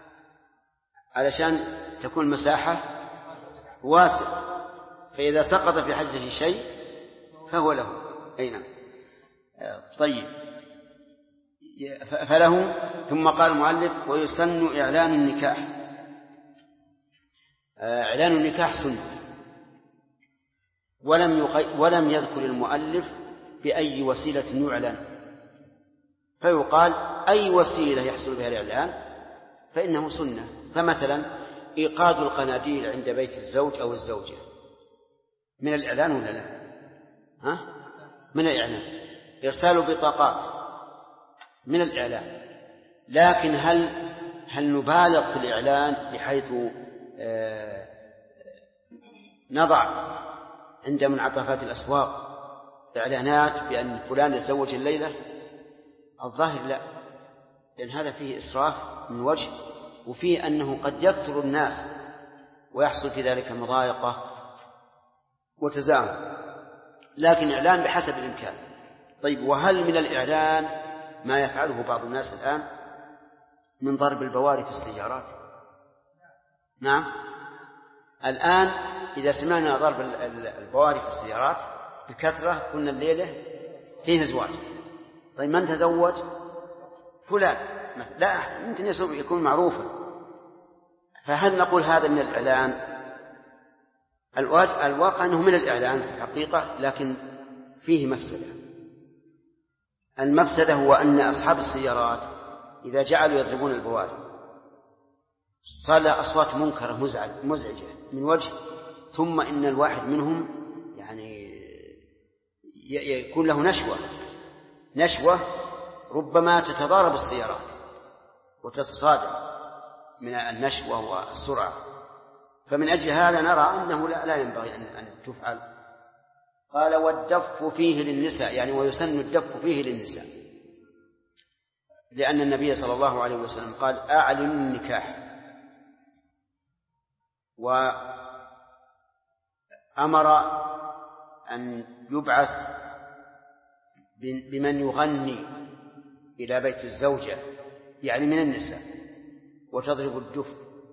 علشان تكون مساحة واسعة، فإذا سقط في حجره شيء فهو له. أي نعم. طيب فله. ثم قال المؤلف ويسن إعلان النكاح. إعلان النكاح سنة، ولم يذكر المؤلف بأي وسيلة يعلن، فيقال أي وسيلة يحصل بها الإعلان فإنه سنة. فمثلا إيقاد القناديل عند بيت الزوج أو الزوجة من الإعلان ولا لا؟ من الإعلان. إرسال بطاقات من الإعلان. لكن هل نبالغ في الإعلان بحيث نضع عند منعطفات الأسواق إعلانات بأن فلان يتزوج الليلة؟ الظاهر لا، لأن هذا فيه إسراف من وجه، وفيه أنه قد يكثر الناس ويحصل في ذلك مضايقة وتزاحم. لكن إعلان بحسب الإمكان. طيب، وهل من الإعلان ما يفعله بعض الناس الآن من ضرب البواري في السيارات؟ نعم، الآن إذا سمعنا ضرب البواري في السيارات بكثرة قلنا الليلة فيه زواج. طيب، من تزوج؟ فلان. لا، يمكن يكون معروفا. فهل نقول هذا من الإعلان؟ الواقع أنه من الإعلان في الحقيقة، لكن فيه مفسدة. المفسدة هو أن أصحاب السيارات إذا جعلوا يضربون البواري صار أصوات منكرة مزعجة من وجه، ثم إن الواحد منهم يعني يكون له نشوة ربما تتضارب السيارات وتتصادم من النشوة والسرعة. فمن أجل هذا نرى أنه لا ينبغي أن تفعل. قال والدف فيه للنساء، يعني ويسن الدف فيه للنساء، لأن النبي صلى الله عليه وسلم قال أعلنوا النكاح، وأمر أن يبعث بمن يغني إلى بيت الزوجة يعني من النساء وتضرب الدف،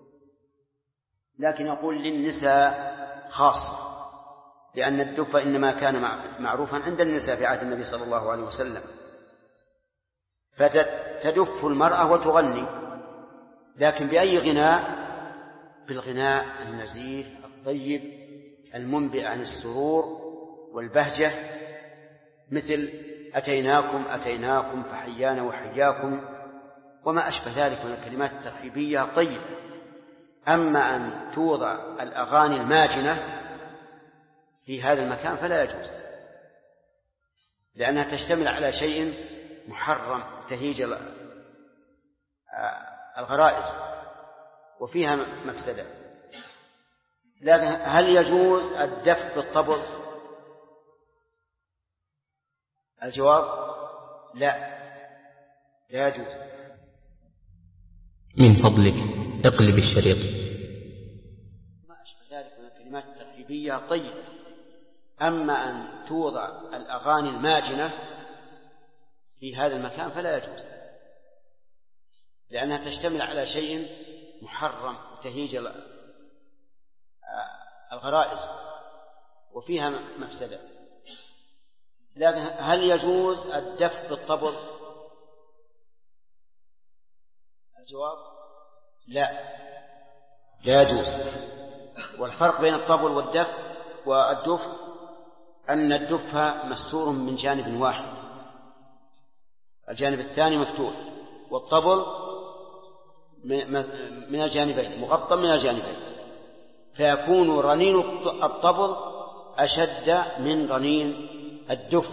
لكن يقول للنساء خاصة، لأن الدف إنما كان معروفا عند النساء في عهد النبي صلى الله عليه وسلم. فتدف المرأة وتغني، لكن بأي غناء؟ بالغناء النزيه الطيب المنبئ عن السرور والبهجة، مثل أتيناكم فحيانا وحياكم وما أشبه ذلك من الكلمات الترحيبية الطيبة. أما أن توضع الأغاني الماجنة في هذا المكان فلا يجوز، لأنها تشتمل على شيء محرم تهيج الغرائز وفيها مفسدة. لكن هل يجوز الدف بالطبل؟ الجواب لا يجوز. من فضلك اقلب الشريط. ما أشبه ذلك من الكلمات الترحيبية طيبة. أما أن توضع الأغاني الماجنة في هذا المكان فلا يجوز، لأنها تشتمل على شيء محرم تهيج الغرائز وفيها مفسدة. لكن هل يجوز الدف بالطبل؟ الجواب لا يجوز. والفرق بين الطبل والدف أن الدف مستور من جانب واحد، الجانب الثاني مفتوح، والطبل من الجانبين مغطى من الجانبين، فيكون رنين الطبل أشد من رنين الدف،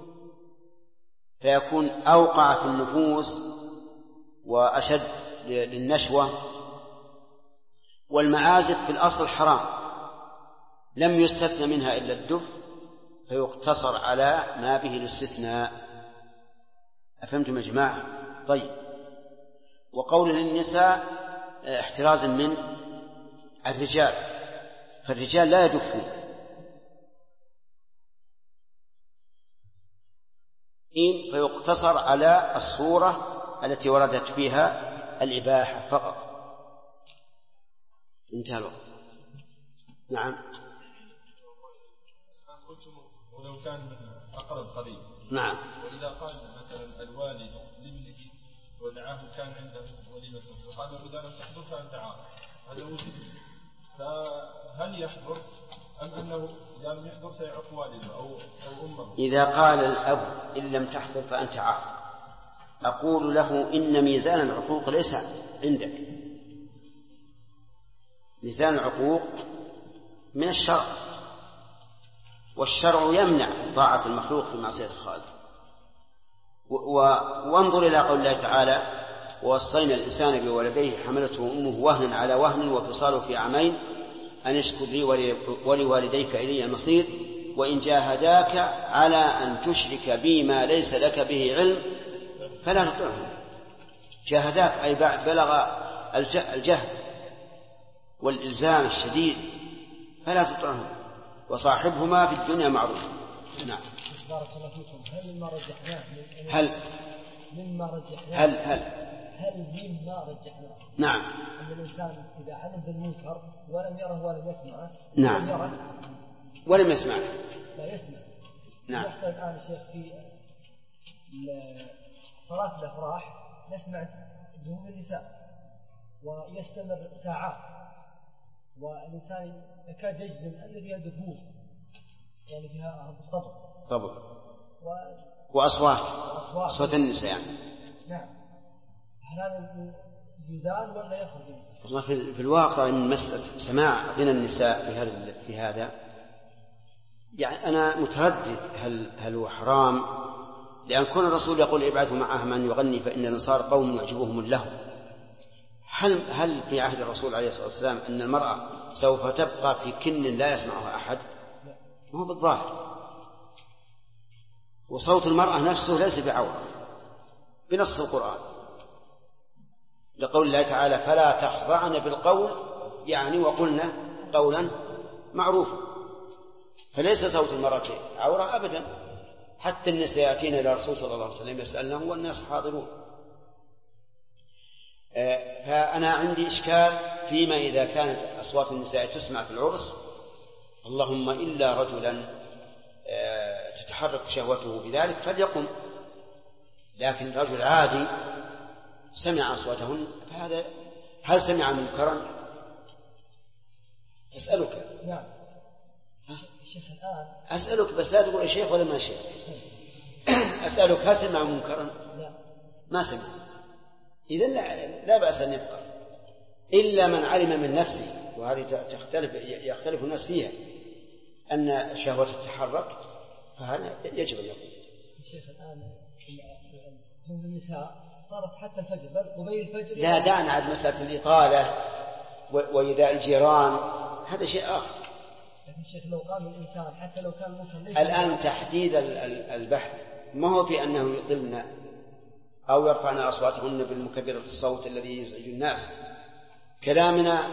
فيكون أوقع في النفوس وأشد للنشوة. والمعازف في الأصل حرام، لم يستثنى منها إلا الدف، فيقتصر على ما به الاستثناء. أفهمتم يا جماعة؟ طيب، وقول للنساء احترازا من الرجال، فالرجال لا يدفون، فيقتصر على الصورة التي وردت فيها الإباحة فقط. انتهى الوقت. نعم. ولو كان أقرب قريب. نعم. وإذا قال مثلا الوالد لابنه ودعاه كان عنده وليمة وقال له إذا لم تحضر فأنت عاق، هذا وجد، فهل يحضر أم أنه إذا لم يحضر سيعق والده أو أمه؟ إذا قال الأب إن لم تحضر فأنت عاق، أقول له إن ميزان العقوق ليس عندك، ميزان العقوق من الشرع، والشرع يمنع طاعة المخلوق في معصية الخالق. وانظر إلى قول الله تعالى ووصينا الإنسان بولديه حملته أمه وهنا على وهن وفصاله في عامين أن اشكر لي ولوالديك إلي المصير وإن جاهداك على أن تشرك بي ما ليس لك به علم فلا تطعهما. جاهداك أي بلغ الجهد والإلزام الشديد فلا تطعهما وصاحبهما في الدنيا معروف. نعم. بارك الله فيكم. هل مما رجحناه نعم أن الإنسان إذا علم بالمنكر ولم يره ولم يسمعه نعم ولم يسمعه لا يسمع. نعم. يحصل الآن شيخ في صلاة الأفراح نسمع ذهول النساء ويستمر ساعات والإنسان يكاد يجزم أن فيها دفوف يعني فيها طبع وأصوات صوت النساء يعني. نعم. هل هذا يزال ولا يخرج الإنسان؟ والله في الواقع إن مسألة سماع غنى النساء في هذا يعني أنا متردد هل هو حرام، لأن كون الرسول يقول ابعثوا معها من يغني فإن الأنصار قوم يعجبهم اللهو. هل في عهد الرسول عليه الصلاة والسلام أن المرأة سوف تبقى في كن لا يسمعها أحد؟ ما هو بالظاهر. وصوت المرأة نفسه ليس بعورة بنص القرآن، لقول الله تعالى فلا تخضعن بالقول يعني وقلنا قولا معروفا. فليس صوت المرأة عورة أبدا، حتى النساء يأتين إلى الرسول صلى الله عليه وسلم يسألنه والناس حاضرون. فأنا عندي إشكال فيما إذا كانت أصوات النساء تسمع في العرس، اللهم إلا رجلا تتحرك شهوته بذلك فليقم، لكن رجل عادي سمع أصواتهن فهذا هل سمع منكرا؟ أسألك. نعم. الشيخ الآن أسألك بس لا تقول يا شيخ ولا ما شيخ. أسألك هل سمع منكرا؟ لا ما سمع. إذن لا بأس أن يبقى إلا من علم من نفسه، وهذه يختلف الناس فيها، أن الشهوة تتحرك فهذا يجب أن يكون. الشيخ الآن ذهول النساء صارت حتى الفجر بل قبيل الفجر. لا دعنا عن مسألة الإطالة وإيذاء الجيران هذا شيء آخر. لكن الشيخ لو قام الإنسان حتى لو كان ممكن الآن تحديد البحث ما هو في أنه يضلن أو يرفعن أصواتهن بالمكبرة الصوت الذي يزعج الناس. كلامنا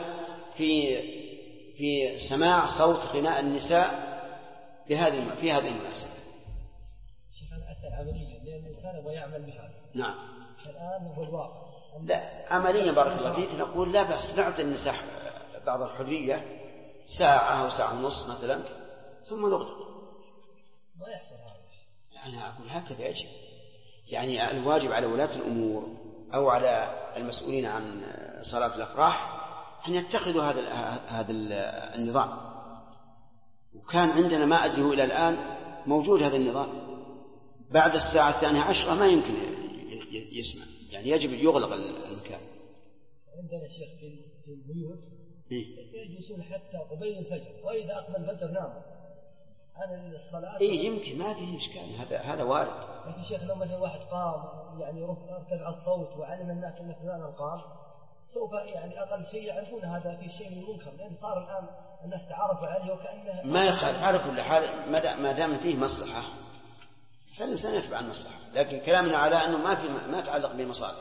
في سماع صوت غناء النساء في هذه المناسبة. شيخ أنا أسأل عمليا لأن الإنسان يبغى يعمل بهذا. نعم. الآن هو الواقع. لا عمليا بارك الله فيك نقول لا بأس نعطي النساء بعض الحرية ساعة أو ساعة ونصف مثلا ثم نغلق. ما يحصل هذا. أنا أقول هكذا يجب، يعني الواجب على ولاة الأمور أو على المسؤولين عن صلاة الأفراح أن يتخذوا هذا النظام. وكان عندنا ما أدري إلى الآن موجود هذا النظام، بعد الساعة 12 ما يمكن يسمع، يعني يجب يغلق المكان. عندنا شيخ في البيوت يجلسون حتى قبيل الفجر، وإذا أقبل الفجر ناموا عن الصلاة. يمكن ما فيه إشكال، هذا وارد. لكن شيخ لو مثلا واحد قام يعني ارتفع الصوت وعلم الناس أن فلانا قام سوف يعني أقل شيء يعرفون هذا في شيء من المنكر، لأن صار الآن الناس تعرفوا عليه وكأنه ما يخالف على كل حال ما دام فيه مصلحة فالإنسان يتبع المصلحة، لكن كلامنا على أنه ما يتعلق بمصالح.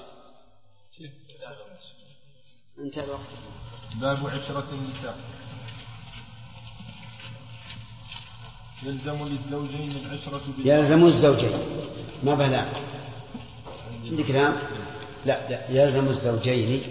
انتهى الوقت. باب عشرة النساء. يلزم للزوجين العشرة يلزم الزوجين ما بلا عندك كلام؟ لا يلزم الزوجين.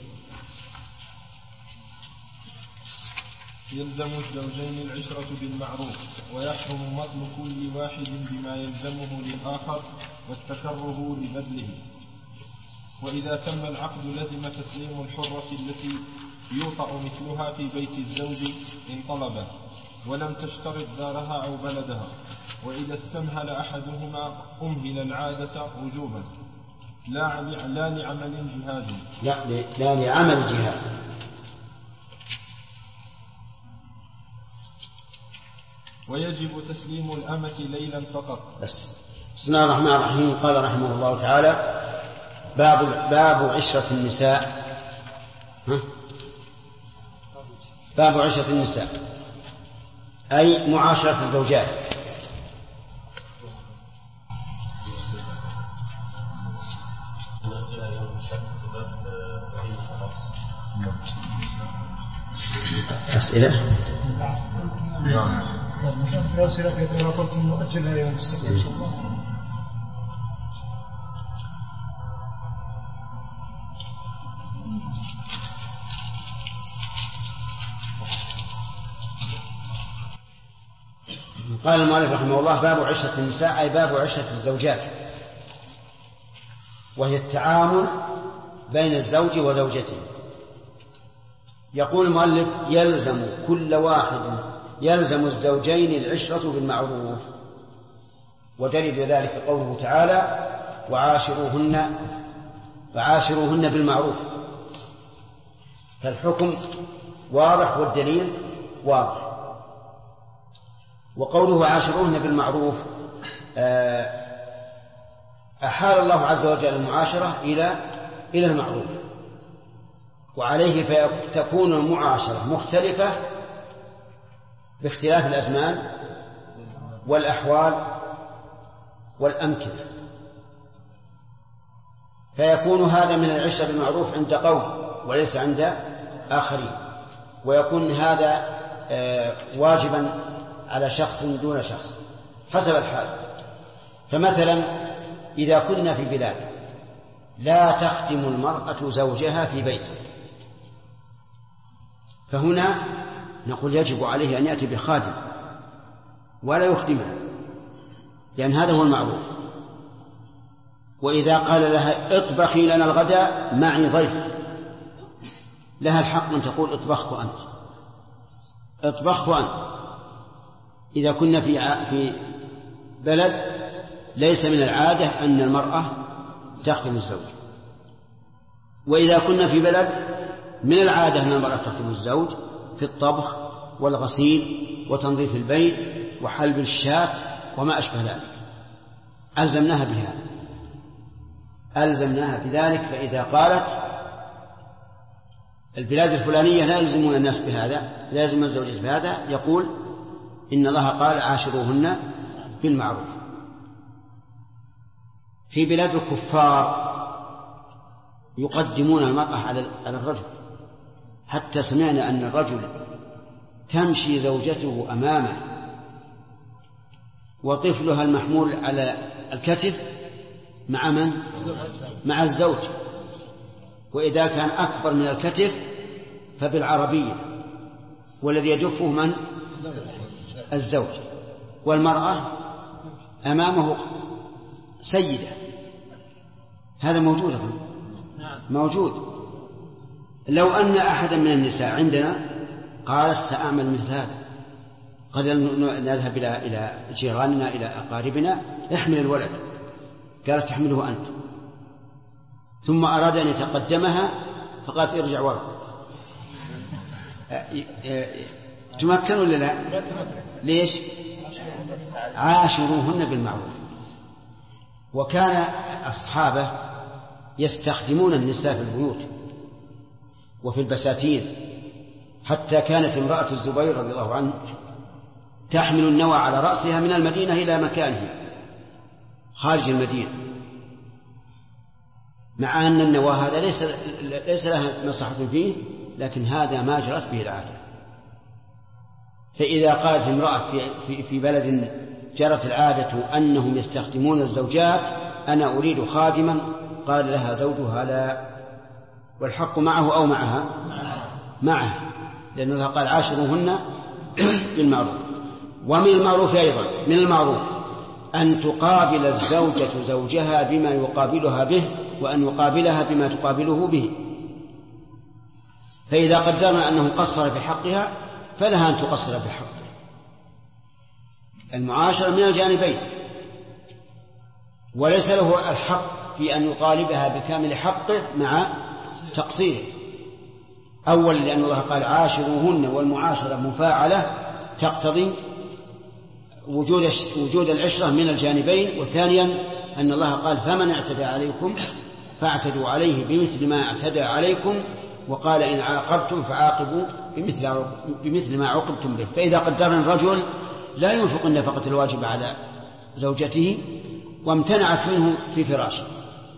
يلزم الزوجين العشرة بالمعروف، ويحرم مطل كل واحد بما يلزمه للآخر والتكره لبذله. وإذا تم العقد لزم تسليم الحرة التي يوطأ مثلها في بيت الزوج إن طلبه ولم تشترط دارها أو بلدها. وإذا استمهل أحدهما أمهل العادة وجوبا لا لعمل جهازي. لا لعمل جهاز. ويجب تسليم الأمة ليلا فقط. بسم الله الرحمن الرحيم. قال رحمه الله تعالى باب عشرة النساء. باب عشرة النساء أي معاشرة الزوجات. أسئلة؟ في أسئلة كثيرة قلتم نؤجلها يوم السبت إن شاء الله. قال المؤلف رحمه الله: باب عشرة النساء، أي باب عشرة الزوجات، وهي التعامل بين الزوج وزوجته. يقول المؤلف: يلزم كل واحد، يلزم الزوجين العشرة بالمعروف. ودليل ذلك قوله تعالى: وعاشروهن بالمعروف. فالحكم واضح والدليل واضح. وقوله عاشروهن بالمعروف أحال الله عز وجل المعاشرة إلى المعروف، وعليه فتكون المعاشرة مختلفة باختلاف الأزمان والأحوال والأمكنة. فيكون هذا من العشرة بالمعروف عند قوم وليس عند آخرين، ويكون هذا واجبا على شخص دون شخص حسب الحال. فمثلا إذا كنا في بلاد لا تخدم المرأة زوجها في بيته، فهنا نقول يجب عليه أن يأتي بخادم ولا يخدمها، لأن هذا هو المعروف. وإذا قال لها اطبخي لنا الغداء معي ضيف، لها الحق أن تقول اطبخه أنت. إذا كنا في بلد ليس من العادة أن المرأة تخدم الزوج، وإذا كنا في بلد من العادة أن المرأة تخدم الزوج في الطبخ والغسيل وتنظيف البيت وحلب الشاة وما أشبه ذلك، ألزمناها بذلك. فإذا قالت البلاد الفلانية لا يلزمون الناس بهذا، لا يلزم الزوجة بهذا، يقول إن الله قال عاشروهن بالمعروف. في بلاد الكفار يقدمون المرأة على الرجل، حتى سمعنا أن الرجل تمشي زوجته أمامه وطفلها المحمول على الكتف مع من؟ مع الزوج، وإذا كان أكبر من الكتف فبالعربية، والذي يدفه من؟ الزوج، والمرأة أمامه سيدة. هذا موجود. لو أن أحدا من النساء عندنا قالت سأعمل مثل هذا، قد نذهب إلى جيراننا إلى أقاربنا احمل الولد، قالت تحمله أنت، ثم أراد أن يتقدمها فقالت ارجع ورا، تمكن ولا لا؟ ليش؟ عاشروهن بالمعروف. وكان أصحابه يستخدمون النساء في البيوت وفي البساتين، حتى كانت امرأة الزبير رضي الله عنه تحمل النوى على رأسها من المدينة إلى مكانه خارج المدينة، مع أن النوى هذا ليس لها مصلحة فيه، لكن هذا ما جرت به العادة. فإذا قالت امرأة في بلد جرت العادة أنهم يستخدمون الزوجات أنا أريد خادما، قال لها زوجها لا، والحق معه أو معها؟ معه، لأنه قال عاشروهن بالمعروف. ومن المعروف أيضا، من المعروف أن تقابل الزوجة زوجها بما يقابلها به، وأن يقابلها بما تقابله به. فإذا قدرنا أنه قصر في حقها فلها أن تقصر في حقه. المعاشرة من الجانبين، وليس له الحق في أن يطالبها بكامل حقه مع تقصيره. أولا لأن الله قال عاشروهن، والمعاشرة مفاعلة تقتضي وجود العشرة من الجانبين. وثانيا أن الله قال فمن اعتدى عليكم فاعتدوا عليه بمثل ما اعتدى عليكم، وقال إن عاقبتم فعاقبوا بمثل ما عوقبتم به. فإذا قدرنا الرجل لا ينفق النفقة الواجبة على زوجته وامتنعت منه في فراشه،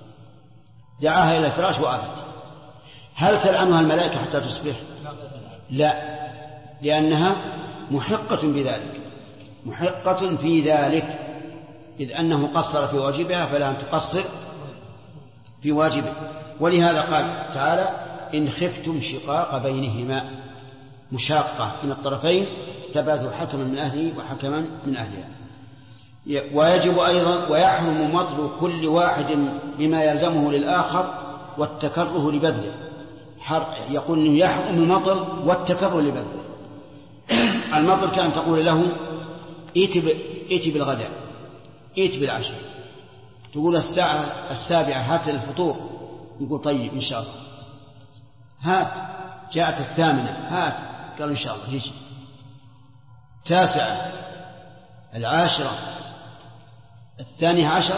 دعاها إلى الفراش وآبت، هل تلعنها الملائكة حتى تصبح؟ لا، لأنها محقة بذلك، محقة في ذلك، إذ أنه قصر في واجبها فلا أن تقصر في واجبه. ولهذا قال تعالى: إن خفتم شقاق بينهما، مشاقة من الطرفين، تبعث حكما من أهله وحكما من أهلها. ويجب أيضا ويحرم مطل كل واحد بما يلزمه للآخر والتكره لبذله. يقول إنه يحرم المطل والتكره لبذله. المطل كان تقول له: ائت بالغداء، ائت بالعشاء، تقول الساعة 7 هات الفطور، يقول طيب إن شاء الله، هات. جاءت 8 هات، قال إن شاء الله يجي. 9 10 12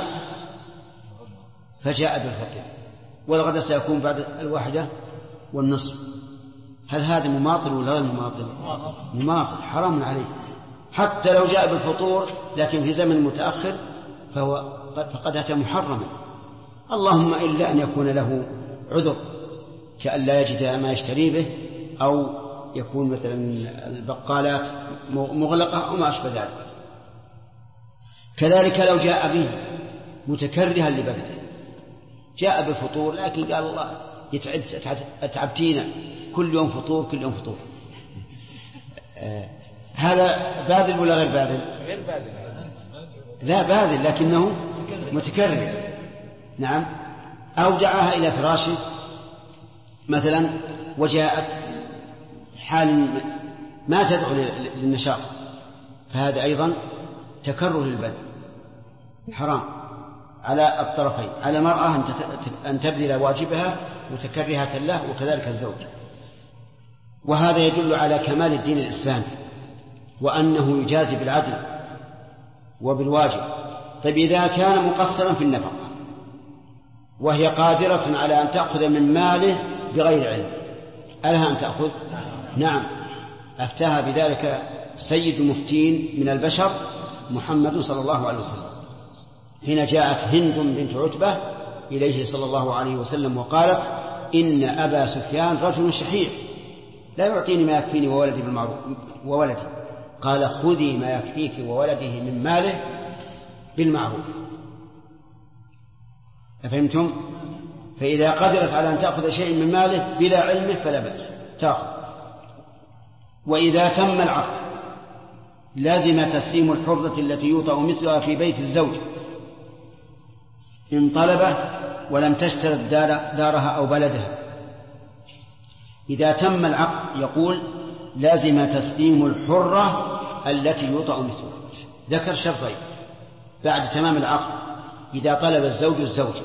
فجاء بالفطور، والغد سيكون بعد 1:30. هل هذا مماطل ولا غير مماطل؟ مماطل، حرام عليه. حتى لو جاء بالفطور لكن في زمن متأخر فقد أتى محرما، اللهم إلا أن يكون له عذر كأن لا يجد ما يشتري به، أو يكون مثلا البقالات مغلقة أو ما أشبه ذلك. كذلك لو جاء به متكرها لبذله، جاء بالفطور لكن قال الله أتعبتينا، كل يوم فطور كل يوم فطور. هذا باذل ولا غير باذل؟ غير باذل. لا باذل لكنه متكرر. نعم. أو دعاها إلى فراشه مثلا وجاءت حال ما تدعو للنشاط، فهذا أيضا تكرر للبذل، حرام على الطرفين، على المرأة أن تبذل واجبها متكرهة له، وكذلك الزوج. وهذا يدل على كمال الدين الإسلامي، وأنه يجازي بالعدل وبالواجب. طيب إذا كان مقصرا في النفقة وهي قادرة على أن تأخذ من ماله بغير علم، ألها أن تأخذ؟ نعم، أفتاها بذلك سيد المفتين من البشر محمد صلى الله عليه وسلم، حين جاءت هند بنت عتبة إليه صلى الله عليه وسلم وقالت: إن أبا سفيان رجل شحيح لا يعطيني ما يكفيني وولدي بالمعروف وولدي. قال: خذي ما يكفيك وولده من ماله بالمعروف. أفهمتم؟ فإذا قدرت على أن تأخذ شيء من ماله بلا علمه فلا بأس تأخذ. وإذا تم العقد لازم تسليم الحرة التي يوطأ مثلها في بيت الزوج إن طلبه ولم تشترط دارها أو بلدها. إذا تم العقد يقول لازم تسليم الحرة التي يوطأ مثلها. ذكر شرطين بعد تمام العقد: إذا طلب الزوج الزوجة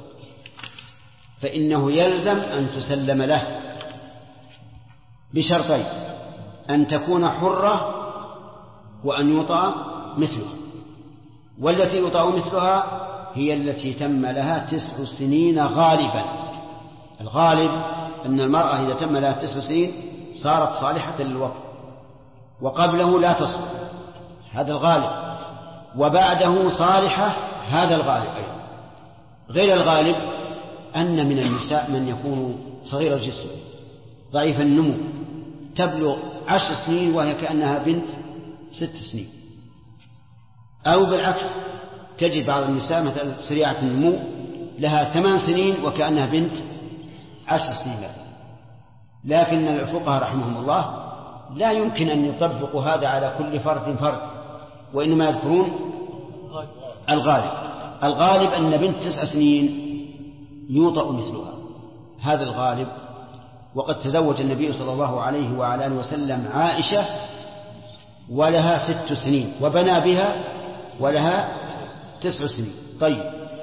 فإنه يلزم أن تسلم له بشرطين: أن تكون حرة وأن يوطأ مثلها. والتي يوطأ مثلها هي التي تم لها 9 سنين غالبا. الغالب أن المرأة إذا تم لها 9 سنين صارت صالحة للوطء، وقبله لا تصلح، هذا الغالب، وبعده صالحة، هذا الغالب أيضا. غير الغالب أن من النساء من يكون صغير الجسم ضعيف النمو، تبلغ 10 سنين وهي كأنها بنت 6 سنين، أو بالعكس تجد بعض النساء مثلا سريعة النمو لها 8 سنين وكأنها بنت 10 سنين. لكن الفقهاء رحمهم الله لا يمكن أن يطبقوا هذا على كل فرد فرد، وإنما يذكرون الغالب. الغالب أن بنت 9 سنين يوطأ مثلها، هذا الغالب. وقد تزوج النبي صلى الله عليه وعلى آله وسلم عائشة ولها 6 سنين وبنى بها ولها 9 سنين. طيب،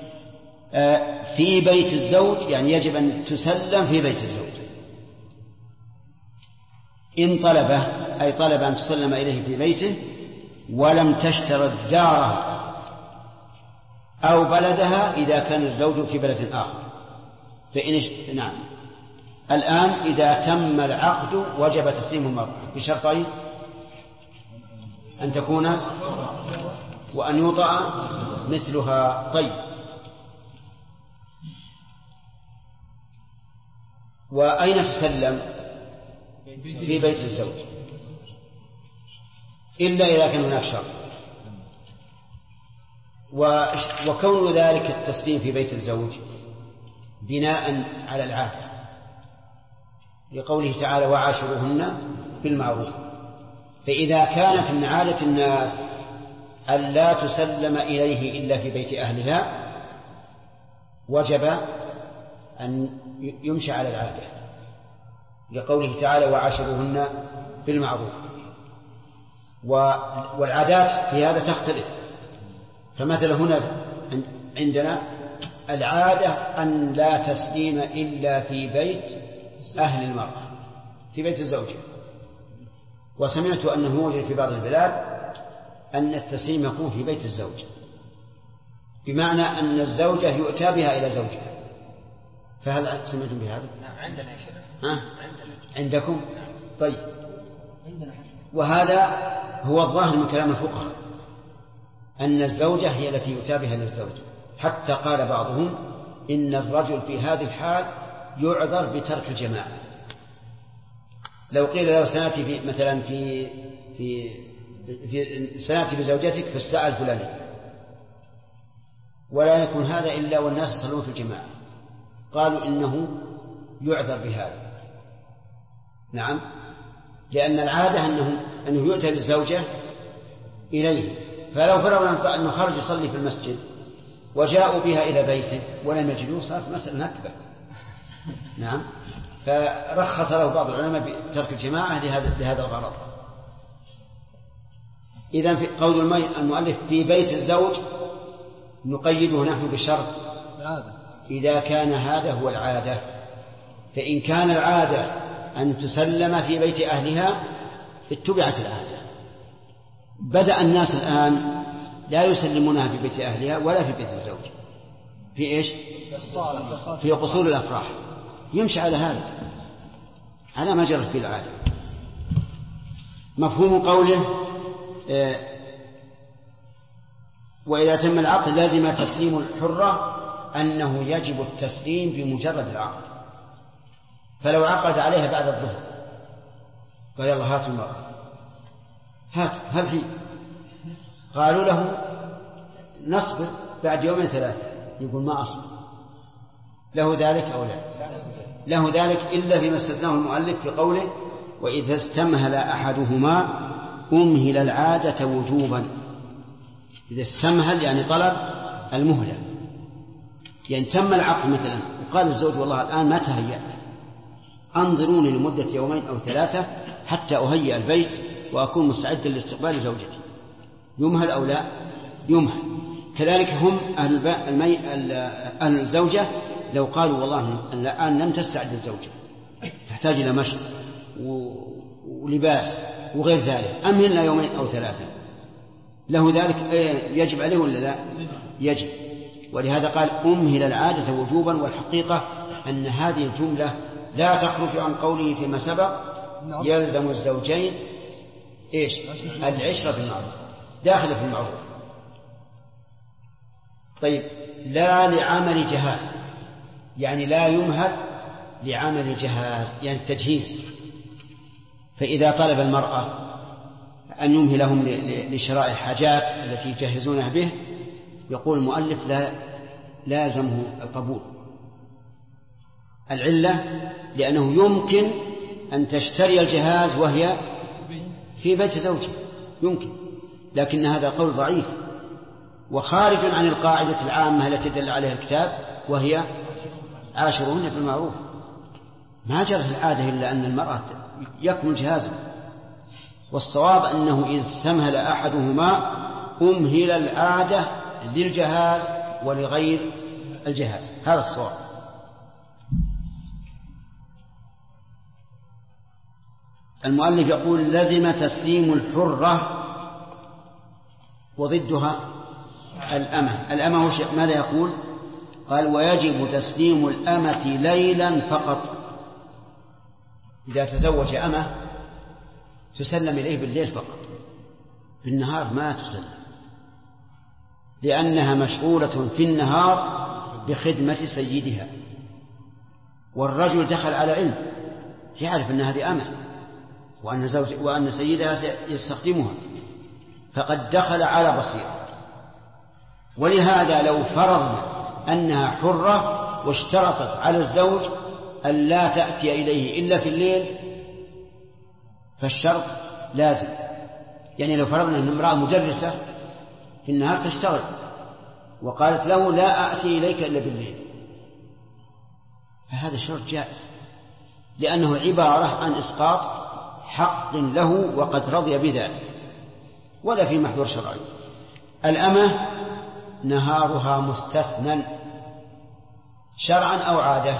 في بيت الزوج يعني يجب أن تسلم في بيت الزوج. إن طلبه أي طلب أن تسلم إليه في بيته ولم تشترط دارها أو بلدها إذا كان الزوج في بلد آخر. نعم. الآن إذا تم العقد وجب تسليم المرأة بشرطين: أن تكون وأن يوطأ مثلها. طيب، وأين تسلم؟ في بيت الزوج إلا إذا كان هناك شرط. وكون ذلك التسليم في بيت الزوج بناء على العادة، لقوله تعالى وعاشروهن بالمعروف. فإذا كانت من عادة الناس أن لا تسلم إليه إلا في بيت أهلها وجب أن يمشي على العادة، لقوله تعالى وعاشروهن بالمعروف. والعادات في هذا تختلف. فمثلا هنا عندنا العادة أن لا تسليم إلا في بيت أهل المرأة، في بيت الزوجة. وسمعت أنه يوجد في بعض البلاد أن التسليم يكون في بيت الزوج، بمعنى أن الزوجة يؤتى بها إلى زوجها. فهل سمعتم بهذا؟ نعم عندنا يا شيخ. عندكم؟ طيب. وهذا هو الظاهر من كلام الفقهاء أن الزوجة هي التي يؤتى بها للزوج، حتى قال بعضهم إن الرجل في هذه الحال يعذر بترك الجماعة. لو قيل له سنأتي في مثلا في سنأتي بزوجتك في الساعة الفلانية، ولا يكون هذا إلا والناس يصلون في الجماعة، قالوا إنه يعذر بهذا. نعم، لأن العادة أنه يؤتى بالزوجة إليه. فلو فرضنا أنه خرج يصلي في المسجد وجاءوا بها إلى بيته ولم يجدوه صارت مسألة نكبة. نعم، فرخص له بعض العلماء بترك الجماعة لهذا الغرض. إذن في قول المؤلف في بيت الزوج نقيده نحن بشرط إذا كان هذا هو العادة. فإن كان العادة أن تسلم في بيت أهلها اتبعت العادة. بدأ الناس الآن لا يسلمونها في بيت أهلها ولا في بيت الزوج، في إيش؟ في قصور الأفراح. يمشي على هذا، على ما جرت به العادة. مفهوم قوله وإذا تم العقد لازم تسليم الحرة أنه يجب التسليم بمجرد العقد. فلو عقد عليها بعد الظهر قال يلا هات المرأة، هات الحين، قالوا له نصبر بعد يومين ثلاثة، يقول ما أصبر. له ذلك أو لا؟ له ذلك إلا فيما استثناه المؤلف في قوله وإذا استمهل أحدهما أمهل العادة وجوبا. إذا استمهل يعني طلب المهلة، يعني تم العقد مثلا وقال الزوج والله الآن ما تهيأت، أنظروني لمدة يومين أو ثلاثة حتى أهيئ البيت وأكون مستعدا لاستقبال زوجتي. يمهل أو لا؟ يمهل. كذلك هم أهل الزوجة لو قالوا والله الآن لم تستعد الزوجة تحتاج إلى مشط ولباس وغير ذلك، أمهلنا يومين أو ثلاثة، له ذلك يجب عليه ولا لا؟ يجب. ولهذا قال أمهل العادة وجوبا. والحقيقة أن هذه الجملة لا تخرج عن قوله فيما سبق يلزم الزوجين إيش؟ العشرة بالمعروف، داخل في المعروف. طيب، لا لعمل جهاز، يعني لا يمهل لعمل جهاز، يعني التجهيز. فإذا طلب المرأة أن يمهلهم لشراء الحاجات التي يجهزونها به يقول المؤلف لا لازمه القبول. العلة لأنه يمكن أن تشتري الجهاز وهي في بيت زوجها، يمكن، لكن هذا قول ضعيف وخارج عن القاعدة العامة التي دل عليها الكتاب وهي عاشروهن بالمعروف. ما جرت العادة إلا أن المرأة يكمل جهازه. والصواب أنه إذا استمهل أحدهما أمهل العادة للجهاز ولغير الجهاز، هذا الصواب. المؤلف يقول لزم تسليم الحرة وضدها الأمة. الأمة ماذا يقول؟ قال ويجب تسليم الأمة ليلا فقط. إذا تزوج أمة تسلم إليه بالليل فقط، بالنهار ما تسلم، لأنها مشغولة في النهار بخدمة سيدها. والرجل دخل على علم، يعرف أن هذه أمة وأن سيدها سيستخدمها، فقد دخل على بصيرة. ولهذا لو فرضنا أنها حرة واشترطت على الزوج أن لا تأتي إليه إلا في الليل فالشرط لازم. يعني لو فرضنا أن امرأة مدرسة في النهار تشتغل وقالت له لا أأتي إليك إلا بالليل، فهذا الشرط جائز، لأنه عبارة عن إسقاط حق له وقد رضي بذلك ولا في محذور شرعي. الأمة نهارها مستثنى شرعا أو عادة؟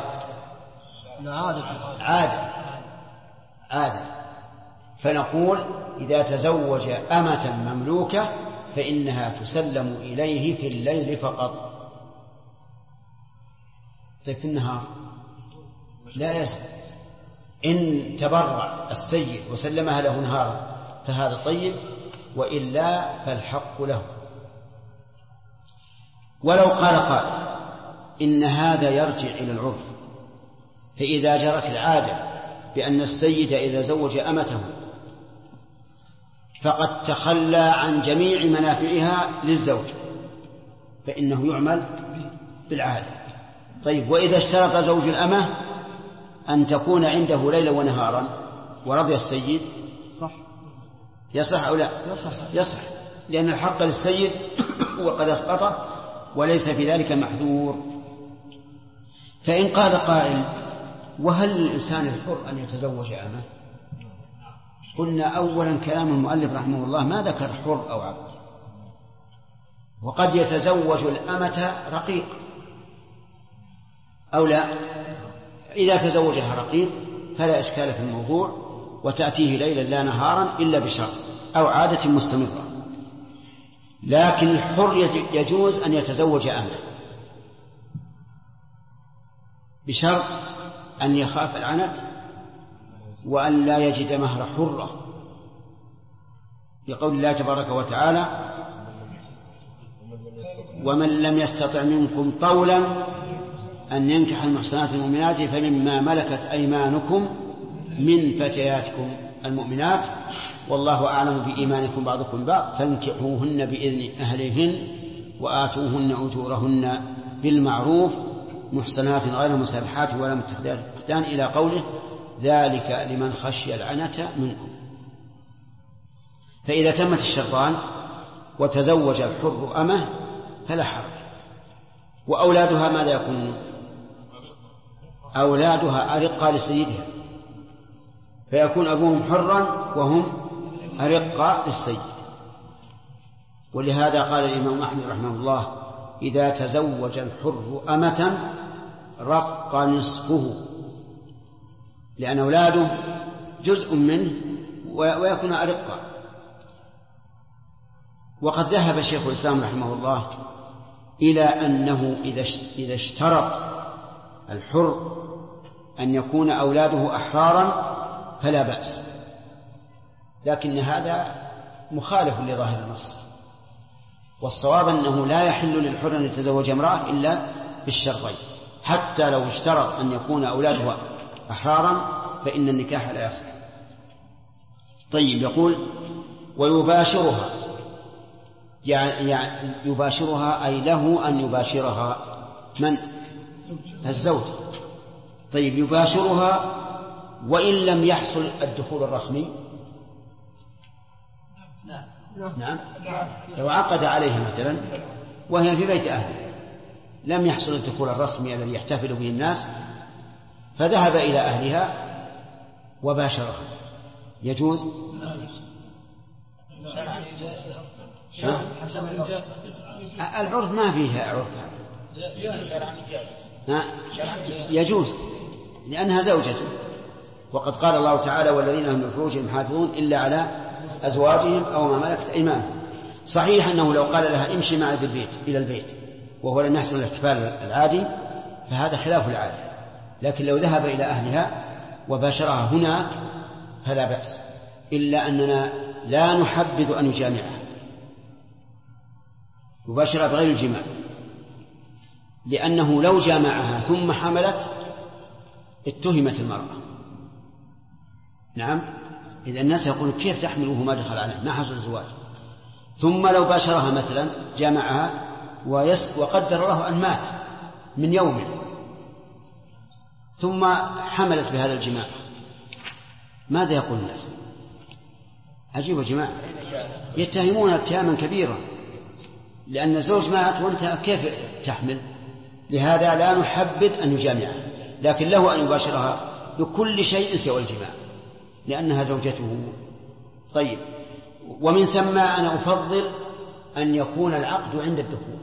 عادة. فنقول إذا تزوج أمة مملوكة فإنها تسلم إليه في الليل فقط. في النهار لا يسلم. إن تبرع السيد وسلمها له نهارا فهذا طيب، وإلا فالحق له. ولو قال قائل إن هذا يرجع إلى العرف، فإذا جرت العادة بأن السيد إذا زوج أمته فقد تخلى عن جميع منافعها للزوج فإنه يعمل بالعادة. طيب، وإذا اشترط زوج الأمة أن تكون عنده ليلا ونهارا ورضي السيد يصح أو لا؟ يصح، لأن الحق للسيد وقد أسقطه وليس في ذلك محذور. فإن قال قائل وهل للإنسان الحر أن يتزوج أمة؟ قلنا أولا كلام المؤلف رحمه الله ما ذكر حر أو عبد، وقد يتزوج الأمة رقيق أو لا. إذا تزوجها رقيق فلا إشكال في الموضوع، وتأتيه ليلا لا نهارا إلا بشرط أو عادة مستمرة. لكن الحر يجوز أن يتزوج أمة بشرط أن يخاف العنت وأن لا يجد مهر حرة، بقول الله تبارك وتعالى ومن لم يستطع منكم طولا أن ينكح المحصنات المؤمنات فمما ملكت أيمانكم من فتياتكم المؤمنات والله أعلم بإيمانكم بعضكم بعض فانكحوهن بإذن أهلهن وآتوهن أجورهن بالمعروف محصنات غير مسافحات ولا متخذات أخدان إلى قوله ذلك لمن خشي العنة منكم. فإذا تمت الشرطان وتزوج الحر أمه فلا حرج. وأولادها ماذا يكونون؟ أولادها أرقة لسيدها، فيكون أبوهم حرا وهم أرقة للسيد. ولهذا قال الإمام أحمد رحمه الله إذا تزوج الحر أمة رق نصفه، لأن أولاده جزء منه ويكون أرقة. وقد ذهب شيخ الإسلام رحمه الله إلى أنه إذا اشترط الحر أن يكون أولاده أحرارا فلا بأس، لكن هذا مخالف لظاهر النص، والصواب أنه لا يحل للحر أن يتزوج امرأة إلا بالشرطين، حتى لو اشترط أن يكون أولاده أحرارا فإن النكاح لا يصح. طيب، يقول ويباشرها، يعني يباشرها أي له أن يباشرها من؟ الزوج. طيب، يباشرها وإن لم يحصل الدخول الرسمي؟ نعم، لو عقد عليها مثلا وهي في بيت أهله لم يحصل الدخول الرسمي الذي يحتفل به الناس فذهب إلى أهلها وباشرها يجوز؟ العرف ما فيها عرف، يجوز لأنها زوجته، وقد قال الله تعالى والذين هم لفروجهم حافظون إلا على أزواجهم أو ما ملكت أيمانهم. صحيح أنه لو قال لها امشي معي إلى البيت وهو لم يحصل الاحتفال العادي فهذا خلاف العادة، لكن لو ذهب إلى أهلها وباشرها هناك فلا بأس، إلا أننا لا نحبذ أن يجامعها، يباشرها بغير الجماع، لأنه لو جامعها ثم حملت اتهمت المرأة. نعم، إذا الناس يقولون كيف تحمل وهو ما دخل عليه ما حصل الزواج. ثم لو باشرها مثلا جامعها وقدر الله أن مات من يوم ثم حملت بهذا الجماع، ماذا يقول الناس؟ عجيب يا جماعة، يتهمون اتهاما كبيرا، لأن الزوج مات وانت كيف تحمل؟ لهذا لا نحبذ أن يجامعها، لكن له أن يباشرها بكل شيء سوى الجماع لأنها زوجته. طيب، ومن ثم أنا أفضل أن يكون العقد عند الدخول.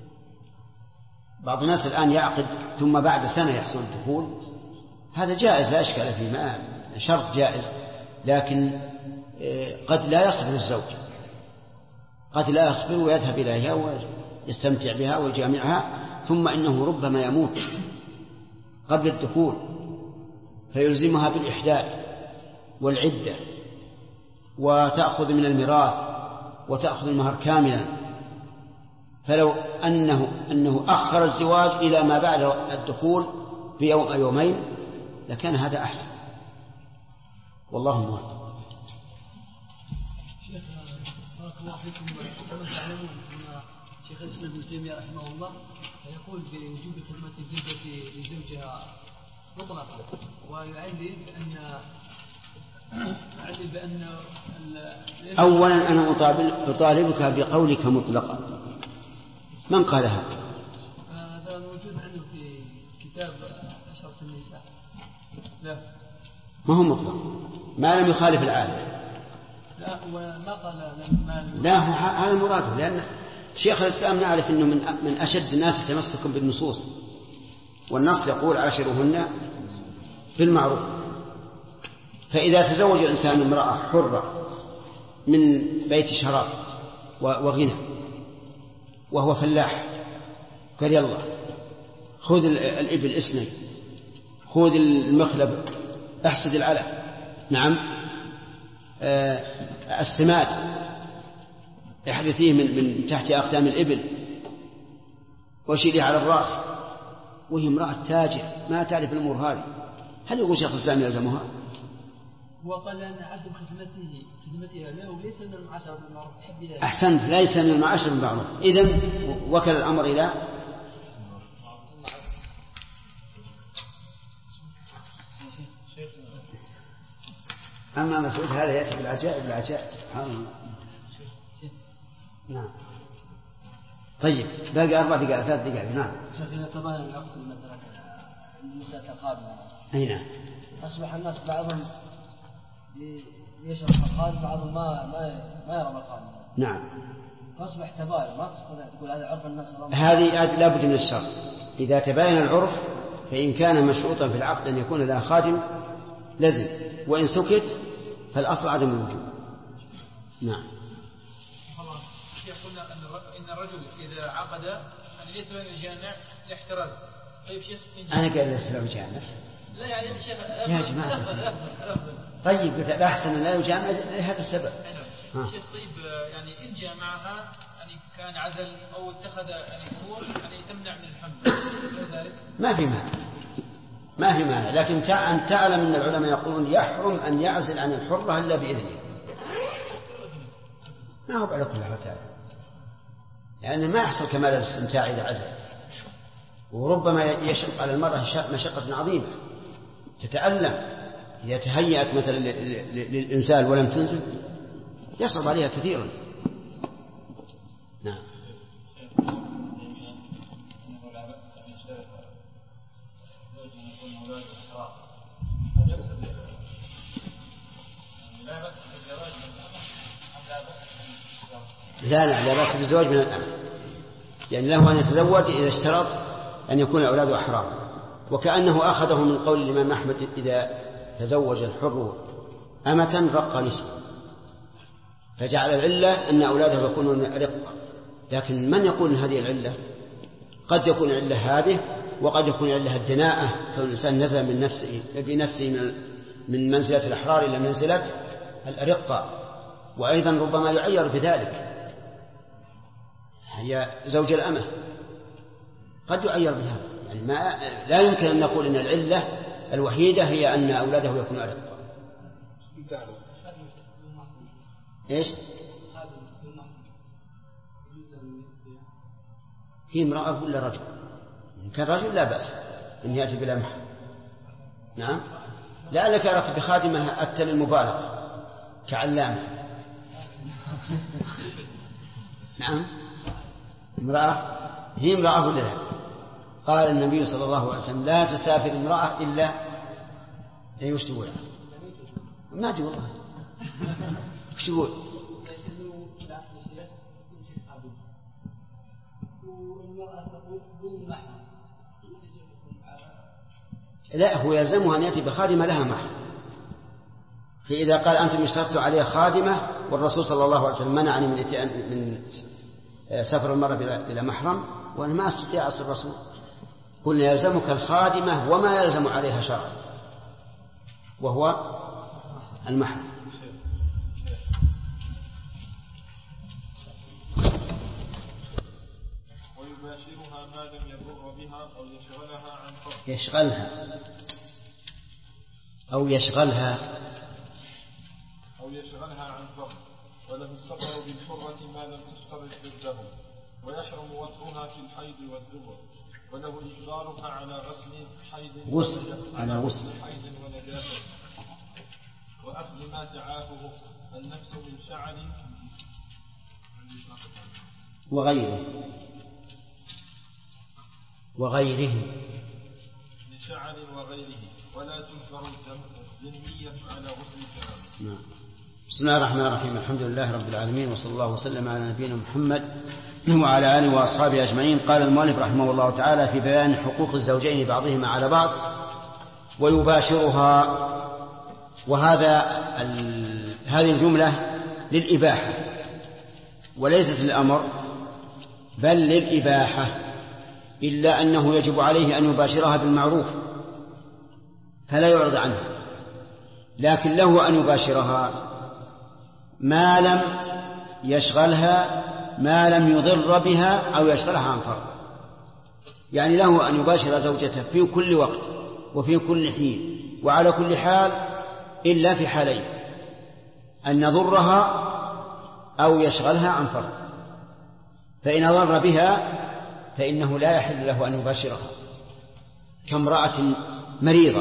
بعض الناس الآن يعقد ثم بعد سنة يحصل الدخول، هذا جائز لا إشكال فيه، ما شرط جائز، لكن قد لا يصبر الزوج، قد لا يصبر ويذهب إليها ويستمتع بها ويجامعها، ثم إنه ربما يموت قبل الدخول فيلزمها بالإحداث والعدة وتأخذ من الميراث وتأخذ المهر كاملا. فلو أنه أخر الزواج إلى ما بعد الدخول بيوم أو يومين لكان هذا أحسن، والله موفق. شيخ بارك الله فيكم، كما تعلمون أن شيخ الإسلام ابن تيمية رحمه الله يقول بوجوب حرمة الزوجة لزوجها مطلقا، ويعلل بأن أولا أنا أطالبك بقولك مطلقا، من قال هذا؟ هذا موجود عنه في كتاب أشرف النساء. لا ما هو مطلق، ما لم يخالف العادة. لا وما قال لا هذا مراده، لأن شيخ الإسلام نعرف أنه من أشد الناس تمسكا بالنصوص، والنص يقول عاشروهن بالمعروف. فإذا تزوج الإنسان امرأة حرة من بيت شراب وغنى وهو فلاح، قال يلا خذ الإبل اسني، خذ المخلب احسد العلف، نعم السماد احدثيه من تحت أقدام الإبل وشيليه على الرأس، وهي امرأة تاجر ما تعرف الأمور هذه، هل يقول شيخ الإسلام يلزمها؟ وقال أن عدم خدمتها له ليس من المعاشرة بالمعروف. أحسنت، ليس من المعاشرة بالمعروف، إذن وكل الأمر إلى أما مسعود هذا يأتي بالعجائب سبحان الله. نعم. طيب باقي 4 دقائق 3 دقائق. نعم. شيخ إذا تباين العقد مثلا النساء تقابل. أي نعم. أصبح الناس بعضهم يشرب القاضي، بعضهم ما يرى القاضي. نعم. فأصبح تباين، ما تستطيع تقول هذا عرف الناس. هذه لا بد من الشرط، إذا تباين العرف فإن كان مشروطا في العقد أن يكون له خادم لزم، وإن سكت فالأصل عدم الوجوب. نعم. قلنا إن الرجل إذا عقد أن يتبين الجامع لاحتراز. طيب شيخ أنا قال يسلم جامع. لا يعني شيخ يا جماعة طيب الأحسن لا يجامع لهذا السبب. شيخ طيب يعني إن جامعها يعني كان عزل أو اتخذ أمور يعني تمنع من الحمل ما في مانع، لكن أن تعلم أن العلماء يقولون يحرم أن يعزل عن الحرة إلا بإذنه، ما هو على كل حال، لأن ما يحصل كمال الاستمتاع إذا عزل، وربما يشق على المرأة مشقة عظيمة تتألم إذا تهيأت مثلا للإنزال ولم تنزل، يصعب عليها كثيرا. نعم. لا بأس بالزواج من الأم، يعني له أن يتزوج إذا اشترط أن يكون الأولاد أحرار، وكأنه أخذه من قول الإمام أحمد إذا تزوج الحر أمة رق نسوه، فجعل العلة أن أولاده يكونون رقة. لكن من يقول هذه العلة؟ قد يكون العلة هذه، وقد يكون العلة الدناءة، فالإنسان نزل بنفسه من منزلة الأحرار إلى منزلة الأرقة، وأيضا ربما يعير بذلك، هي زوج الأمة قد يعير بها، يعني لا يمكن أن نقول أن العلة الوحيدة هي أن أولاده يكونوا أرقة. إيش؟ هي امرأة ولا رجل؟ إن كان رجل لا بأس إن يأتي بلا محرم. نعم، لعلك أردت بخادمة أتى للمبالغة كعلامة. نعم، امرأة، هي امرأة ولا لا؟ قال النبي صلى الله عليه وسلم لا تسافر امرأة إلا وش تقول؟ ما أدري والله وش تقول؟ لا، هو يلزمها أن يأتي بخادمة لها محرم. فإذا قال أنتم اشترطوا عليه خادمة والرسول صلى الله عليه وسلم منعني من سفر المرأة بلا محرم، وأنا ما أستطيع أصل الرسول، قلنا يلزمك الخادمة وما يلزم عليها شرعا وهو المحرم. ويباشرها ما لم يضر بها أو يشغلها عن فرض. يشغلها عن فرض. وله السفر بالحرة ما لم تشترط ضده، ويحرم وطئها في الحيض والدبر، وله إجبارها على غسل حيض ونجاسة، وأخذ ما تعافه النفس من شعر وغيره لشعر وغيره، ولا تجبر الذمية على غسل الجنابة. بسم الله الرحمن الرحيم. الحمد لله رب العالمين، وصلى الله وسلم على نبينا محمد وعلى آله وأصحابه أجمعين. قال المؤلف رحمه الله تعالى في بيان حقوق الزوجين بعضهما على بعض. ويباشرها، هذه الجملة للإباحة وليست للأمر، بل للإباحة، إلا أنه يجب عليه أن يباشرها بالمعروف فلا يعرض عنها، لكن له أن يباشرها ما لم يشغلها، ما لم يضر بها أو يشغلها عن فرض. يعني له أن يباشر زوجته في كل وقت وفي كل حين وعلى كل حال، إلا في حالين: أن يضرها أو يشغلها عن فرض. فإن ضر بها فإنه لا يحل له أن يباشرها، كامرأة مريضة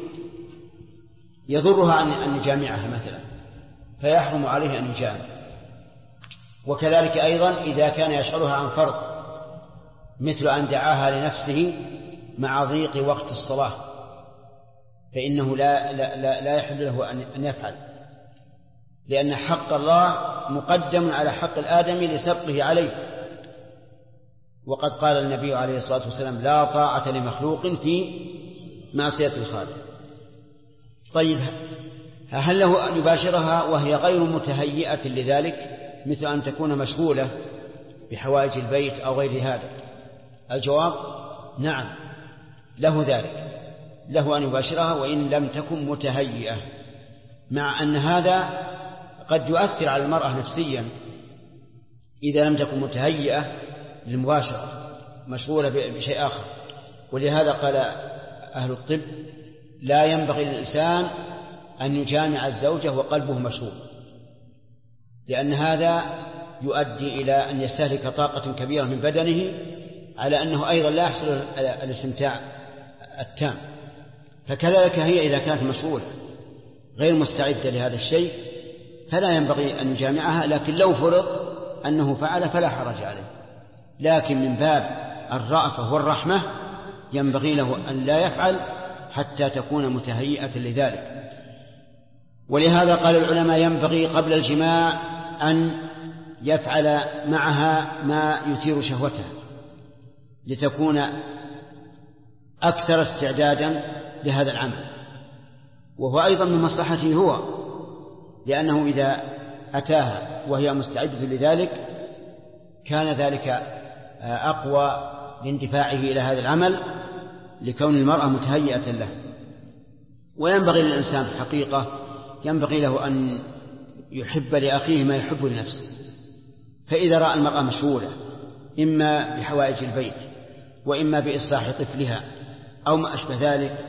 يضرها أن يجامعها مثلا، فيحرم عليه أن يجامع. وكذلك أيضا إذا كان يشغلها عن فرض، مثل أن دعاها لنفسه مع ضيق وقت الصلاة، فإنه لا يحل له أن يفعل، لأن حق الله مقدم على حق الآدمي لسبقه عليه. وقد قال النبي عليه الصلاة والسلام: لا طاعة لمخلوق في معصية الخالق. طيب، هل له أن يباشرها وهي غير متهيئة لذلك، مثل أن تكون مشغولة بحوائج البيت أو غير هذا؟ الجواب: نعم، له ذلك، له أن يباشرها وإن لم تكن متهيئة، مع أن هذا قد يؤثر على المرأة نفسيا إذا لم تكن متهيئة للمباشرة، مشغولة بشيء آخر. ولهذا قال أهل الطب: لا ينبغي للإنسان أن يجامع الزوجة وقلبه مشغول، لأن هذا يؤدي إلى أن يستهلك طاقة كبيرة من بدنه، على أنه أيضا لا يحصل الاستمتاع التام. فكذلك هي إذا كانت مشغولة غير مستعدة لهذا الشيء فلا ينبغي أن يجامعها، لكن لو فرض أنه فعل فلا حرج عليه. لكن من باب الرأفة والرحمة ينبغي له أن لا يفعل حتى تكون متهيئة لذلك. ولهذا قال العلماء: ينبغي قبل الجماع أن يفعل معها ما يثير شهوتها لتكون أكثر استعدادا لهذا العمل، وهو أيضا من مصلحته هو، لأنه إذا أتاها وهي مستعدة لذلك كان ذلك أقوى لاندفاعه إلى هذا العمل، لكون المرأة متهيئة له. وينبغي للإنسان في الحقيقة ينبغي له أن يحب لأخيه ما يحب لنفسه. فإذا رأى المرأة مشغولة إما بحوائج البيت وإما بإصلاح طفلها أو ما أشبه ذلك،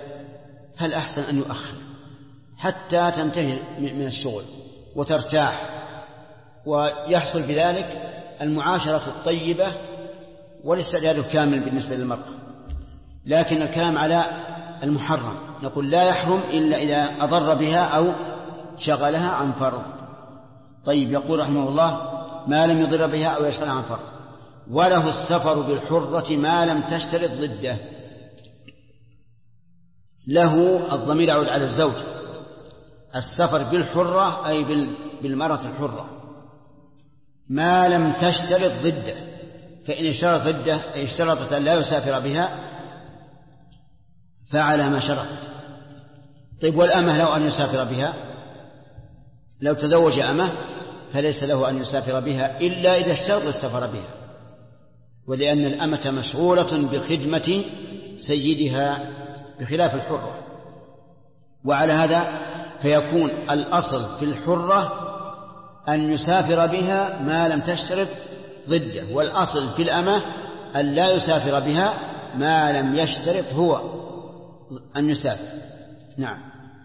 فالأحسن أن يؤخر حتى تنتهي من الشغل وترتاح ويحصل بذلك المعاشرة الطيبة والاستعداد الكامل بالنسبة للمرأة. لكن الكلام على المحرم، نقول لا يحرم إلا إذا أضر بها أو شغلها عن فرض. طيب، يقول رحمه الله: ما لم يضر بها أو يشغلها عن فرض. وله السفر بالحرة ما لم تشترط ضده. له الضمير يعود على الزوج. السفر بالحرة أي بالمرأة الحرة ما لم تشترط ضده، فإن اشترط ضده أي اشترطت أن لا يسافر بها فعلى ما شرطت. طيب، والأمة لو أن يسافر بها، لو تزوج أمة فليس له أن يسافر بها إلا إذا اشترط السفر بها، ولأن الأمة مشغولة بخدمة سيدها بخلاف الحرة. وعلى هذا فيكون الأصل في الحرة أن يسافر بها ما لم تشترط ضده، والأصل في الأمة أن لا يسافر بها ما لم يشترط هو أن يسافر. نعم،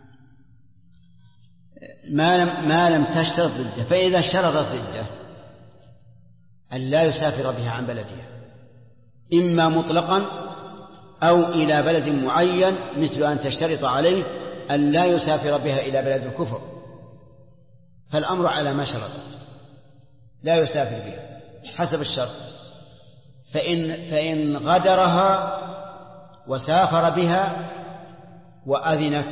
ما لم تشترط ضده. فإذا اشترطت ضده أن لا يسافر بها عن بلدها، إما مطلقا أو إلى بلد معين، مثل أن تشترط عليه أن لا يسافر بها إلى بلد الكفر، فالأمر على ما شرط، لا يسافر بها حسب الشرط. فإن غدرها وسافر بها وأذنت،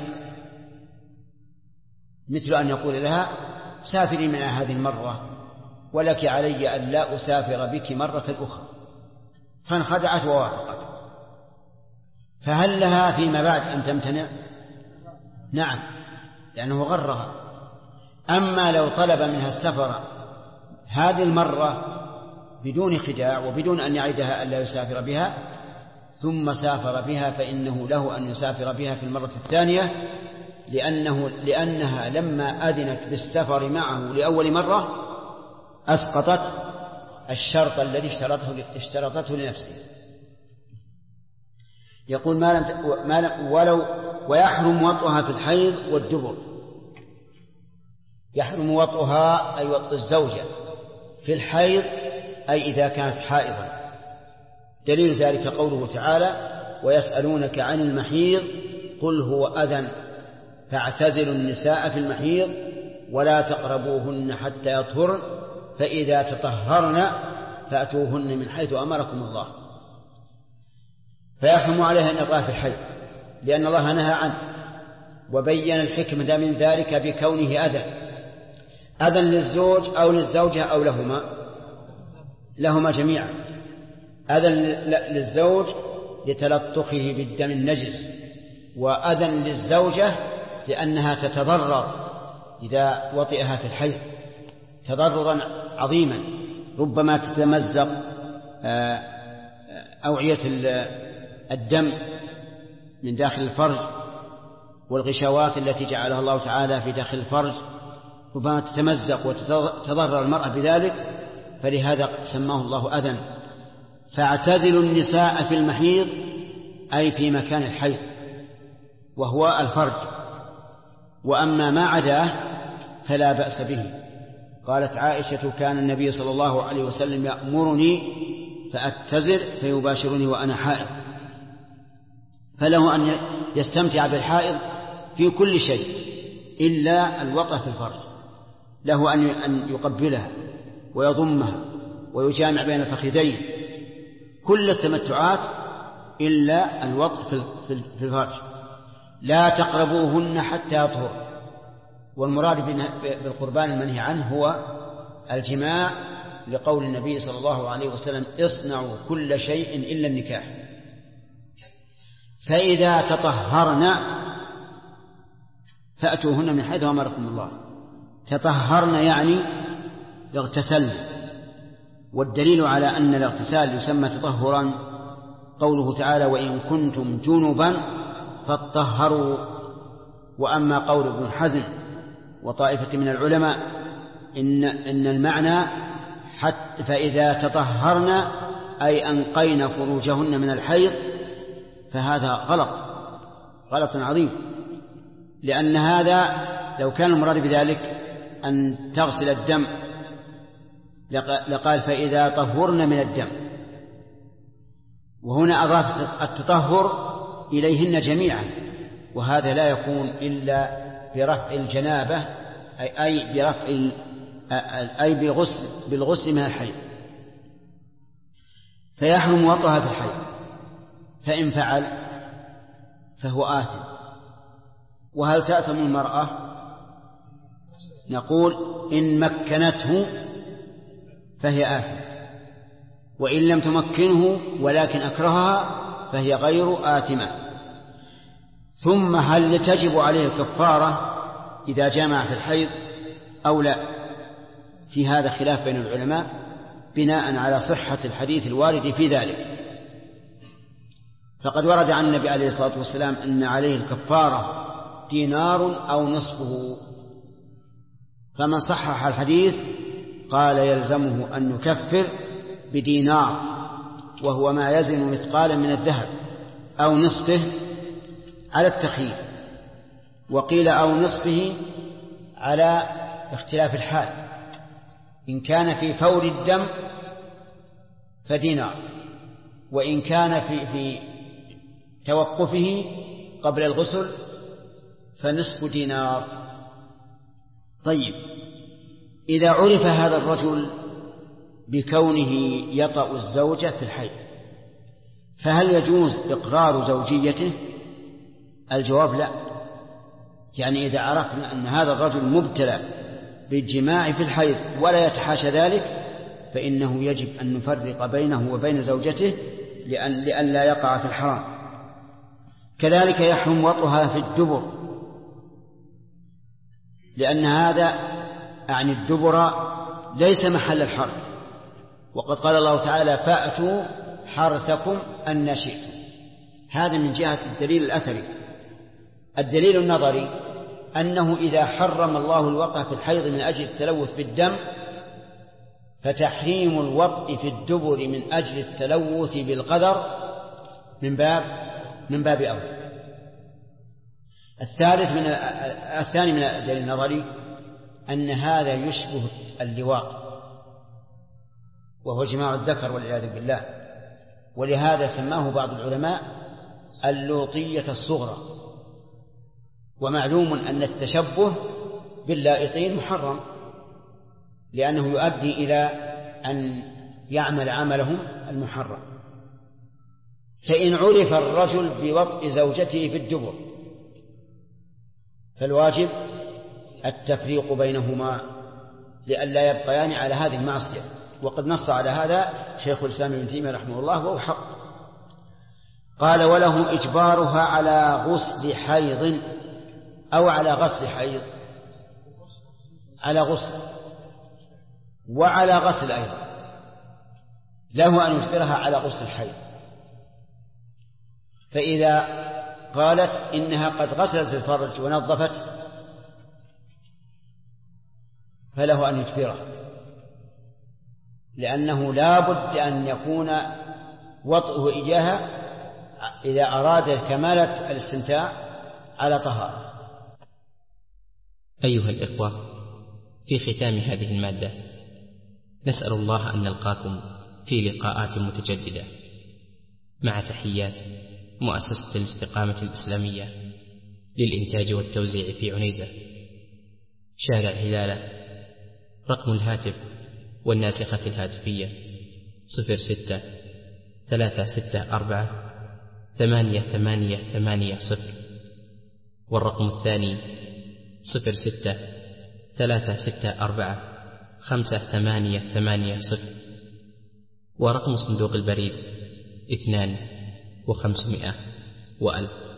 مثل أن يقول لها: سافري من هذه المرة ولك علي أن لا أسافر بك مرة أخرى، فانخدعت ووافقت، فهل لها فيما بعد أن تمتنع؟ نعم، لأنه غرها. أما لو طلب منها السفر هذه المرة بدون خداع وبدون أن يعدها أن لا يسافر بها ثم سافر بها، فإنه له أن يسافر بها في المرة الثانية، لأنها لما أذنت بالسفر معه لأول مرة أسقطت الشرط الذي اشترطته لنفسه. يقول: ويحرم وطئها في الحيض والدبر. يحرم وطئها أي وطئ الزوجة في الحيض، أي إذا كانت حائضا. دليل ذلك قوله تعالى: ويسألونك عن المحيض قل هو أذى فاعتزلوا النساء في المحيض ولا تقربوهن حتى يطهرن فإذا تطهرن فأتوهن من حيث أمركم الله. فيحرم عليها أن يقع في الحيض لأن الله نهى عنه، وبين الحكمة من ذلك بكونه أذى للزوج أو للزوجة أو لهما جميعا. أذى للزوج لتلطخه بالدم النجس، وأذى للزوجة لأنها تتضرر إذا وطئها في الحيض تضررا عظيما، ربما تتمزق أوعية الدم من داخل الفرج، والغشوات التي جعلها الله تعالى في داخل الفرج ربما تتمزق وتتضرر المرأة بذلك، فلهذا سماه الله أذى. فاعتزلوا النساء في المحيض أي في مكان الحيض وهو الفرج، وأما ما عداه فلا بأس به. قالت عائشة: كان النبي صلى الله عليه وسلم يأمرني فأتزر فيباشرني وأنا حائض. فله أن يستمتع بالحائض في كل شيء إلا الوطأ في الفرج، له أن يقبلها ويضمها ويجامع بين الفخذين، كل التمتعات إلا الوطأ في الفرج. لا تقربوهن حتى يطهر. والمراد بالقربان المنهي عنه هو الجماع، لقول النبي صلى الله عليه وسلم: اصنعوا كل شيء إلا النكاح. فإذا تطهرن فأتوهن من حيث أمركم الله. تطهرن يعني اغتسلن، والدليل على أن الاغتسال يسمى تطهرا قوله تعالى: وإن كنتم جنبا فاطهروا. وأما قول ابن حزم وطائفة من العلماء إن المعنى حتى فإذا تطهرن أي أنقين فروجهن من الحيض، فهذا غلط عظيم، لأن هذا لو كان المراد بذلك أن تغسل الدم لقال فإذا طهرن من الدم، وهنا أضاف التطهر إليهن جميعا، وهذا لا يكون إلا برفع الجنابة أي بالغسل من الحيض، فيحرم وطئها في الحيض، فإن فعل فهو آثم. وهل تأثم المرأة؟ نقول إن مكنته فهي آثم، وإن لم تمكنه ولكن أكرهها فهي غير آثمة. ثم هل تجب عليه الكفارة إذا جامع في الحيض أو لا؟ في هذا خلاف بين العلماء بناء على صحة الحديث الوارد في ذلك. فقد ورد عن النبي عليه الصلاة والسلام أن عليه الكفارة دينار أو نصفه، فمن صحح الحديث قال يلزمه أن يكفر بدينار، وهو ما يزن مثقالا من الذهب، أو نصفه على التخيير، وقيل أو نصفه على اختلاف الحال، إن كان في فور الدم فدينار، وإن كان في توقفه قبل الغسل فنصف دينار. طيب، إذا عرف هذا الرجل بكونه يطأ الزوجة في الحيض، فهل يجوز إقرار زوجيته؟ الجواب لا. يعني إذا عرفنا أن هذا الرجل مبتلى بالجماع في الحيض ولا يتحاشى ذلك، فإنه يجب أن نفرق بينه وبين زوجته لأن لا يقع في الحرام. كذلك يحرم وطئها في الدبر، لأن هذا عن الدبر ليس محل الحرث، وقد قال الله تعالى فأتوا حرثكم أن شئتم. هذا من جهة الدليل الأثري. الدليل النظري أنه إذا حرم الله الوطأ في الحيض من أجل التلوث بالدم، فتحريم الوطء في الدبر من أجل التلوث بالقذر من باب أول. الثاني من الدليل النظري أن هذا يشبه اللواط، وهو جماع الذكر والعياذ بالله، ولهذا سماه بعض العلماء اللوطية الصغرى. ومعلوم أن التشبه باللائطين محرم، لأنه يؤدي إلى أن يعمل عملهم المحرم. فإن عرف الرجل بوطء زوجته في الدبر فالواجب التفريق بينهما لئلا يبقيان على هذه المعصية، وقد نص على هذا شيخ الإسلام ابن تيمية رحمه الله، وهو حق. قال وله إجبارها على غسل حيض أو على غسل حيض، على غسل وعلى غسل أيضا، له أن يجبرها على غسل حيض. فإذا قالت إنها قد غسلت الفرج ونظفت فله أن يجبرها، لأنه لا بد أن يكون وطئه إياها إذا أراد كمالة الاستمتاع على طهارة. أيها الإخوة، في ختام هذه المادة نسأل الله أن نلقاكم في لقاءات متجددة، مع تحيات مؤسسة الاستقامة الإسلامية للإنتاج والتوزيع في عنيزة، شارع هلالة. رقم الهاتف والناسخة الهاتفية 06-364-8880، والرقم الثاني 06-364-5880، ورقم صندوق البريد 2500 و1000.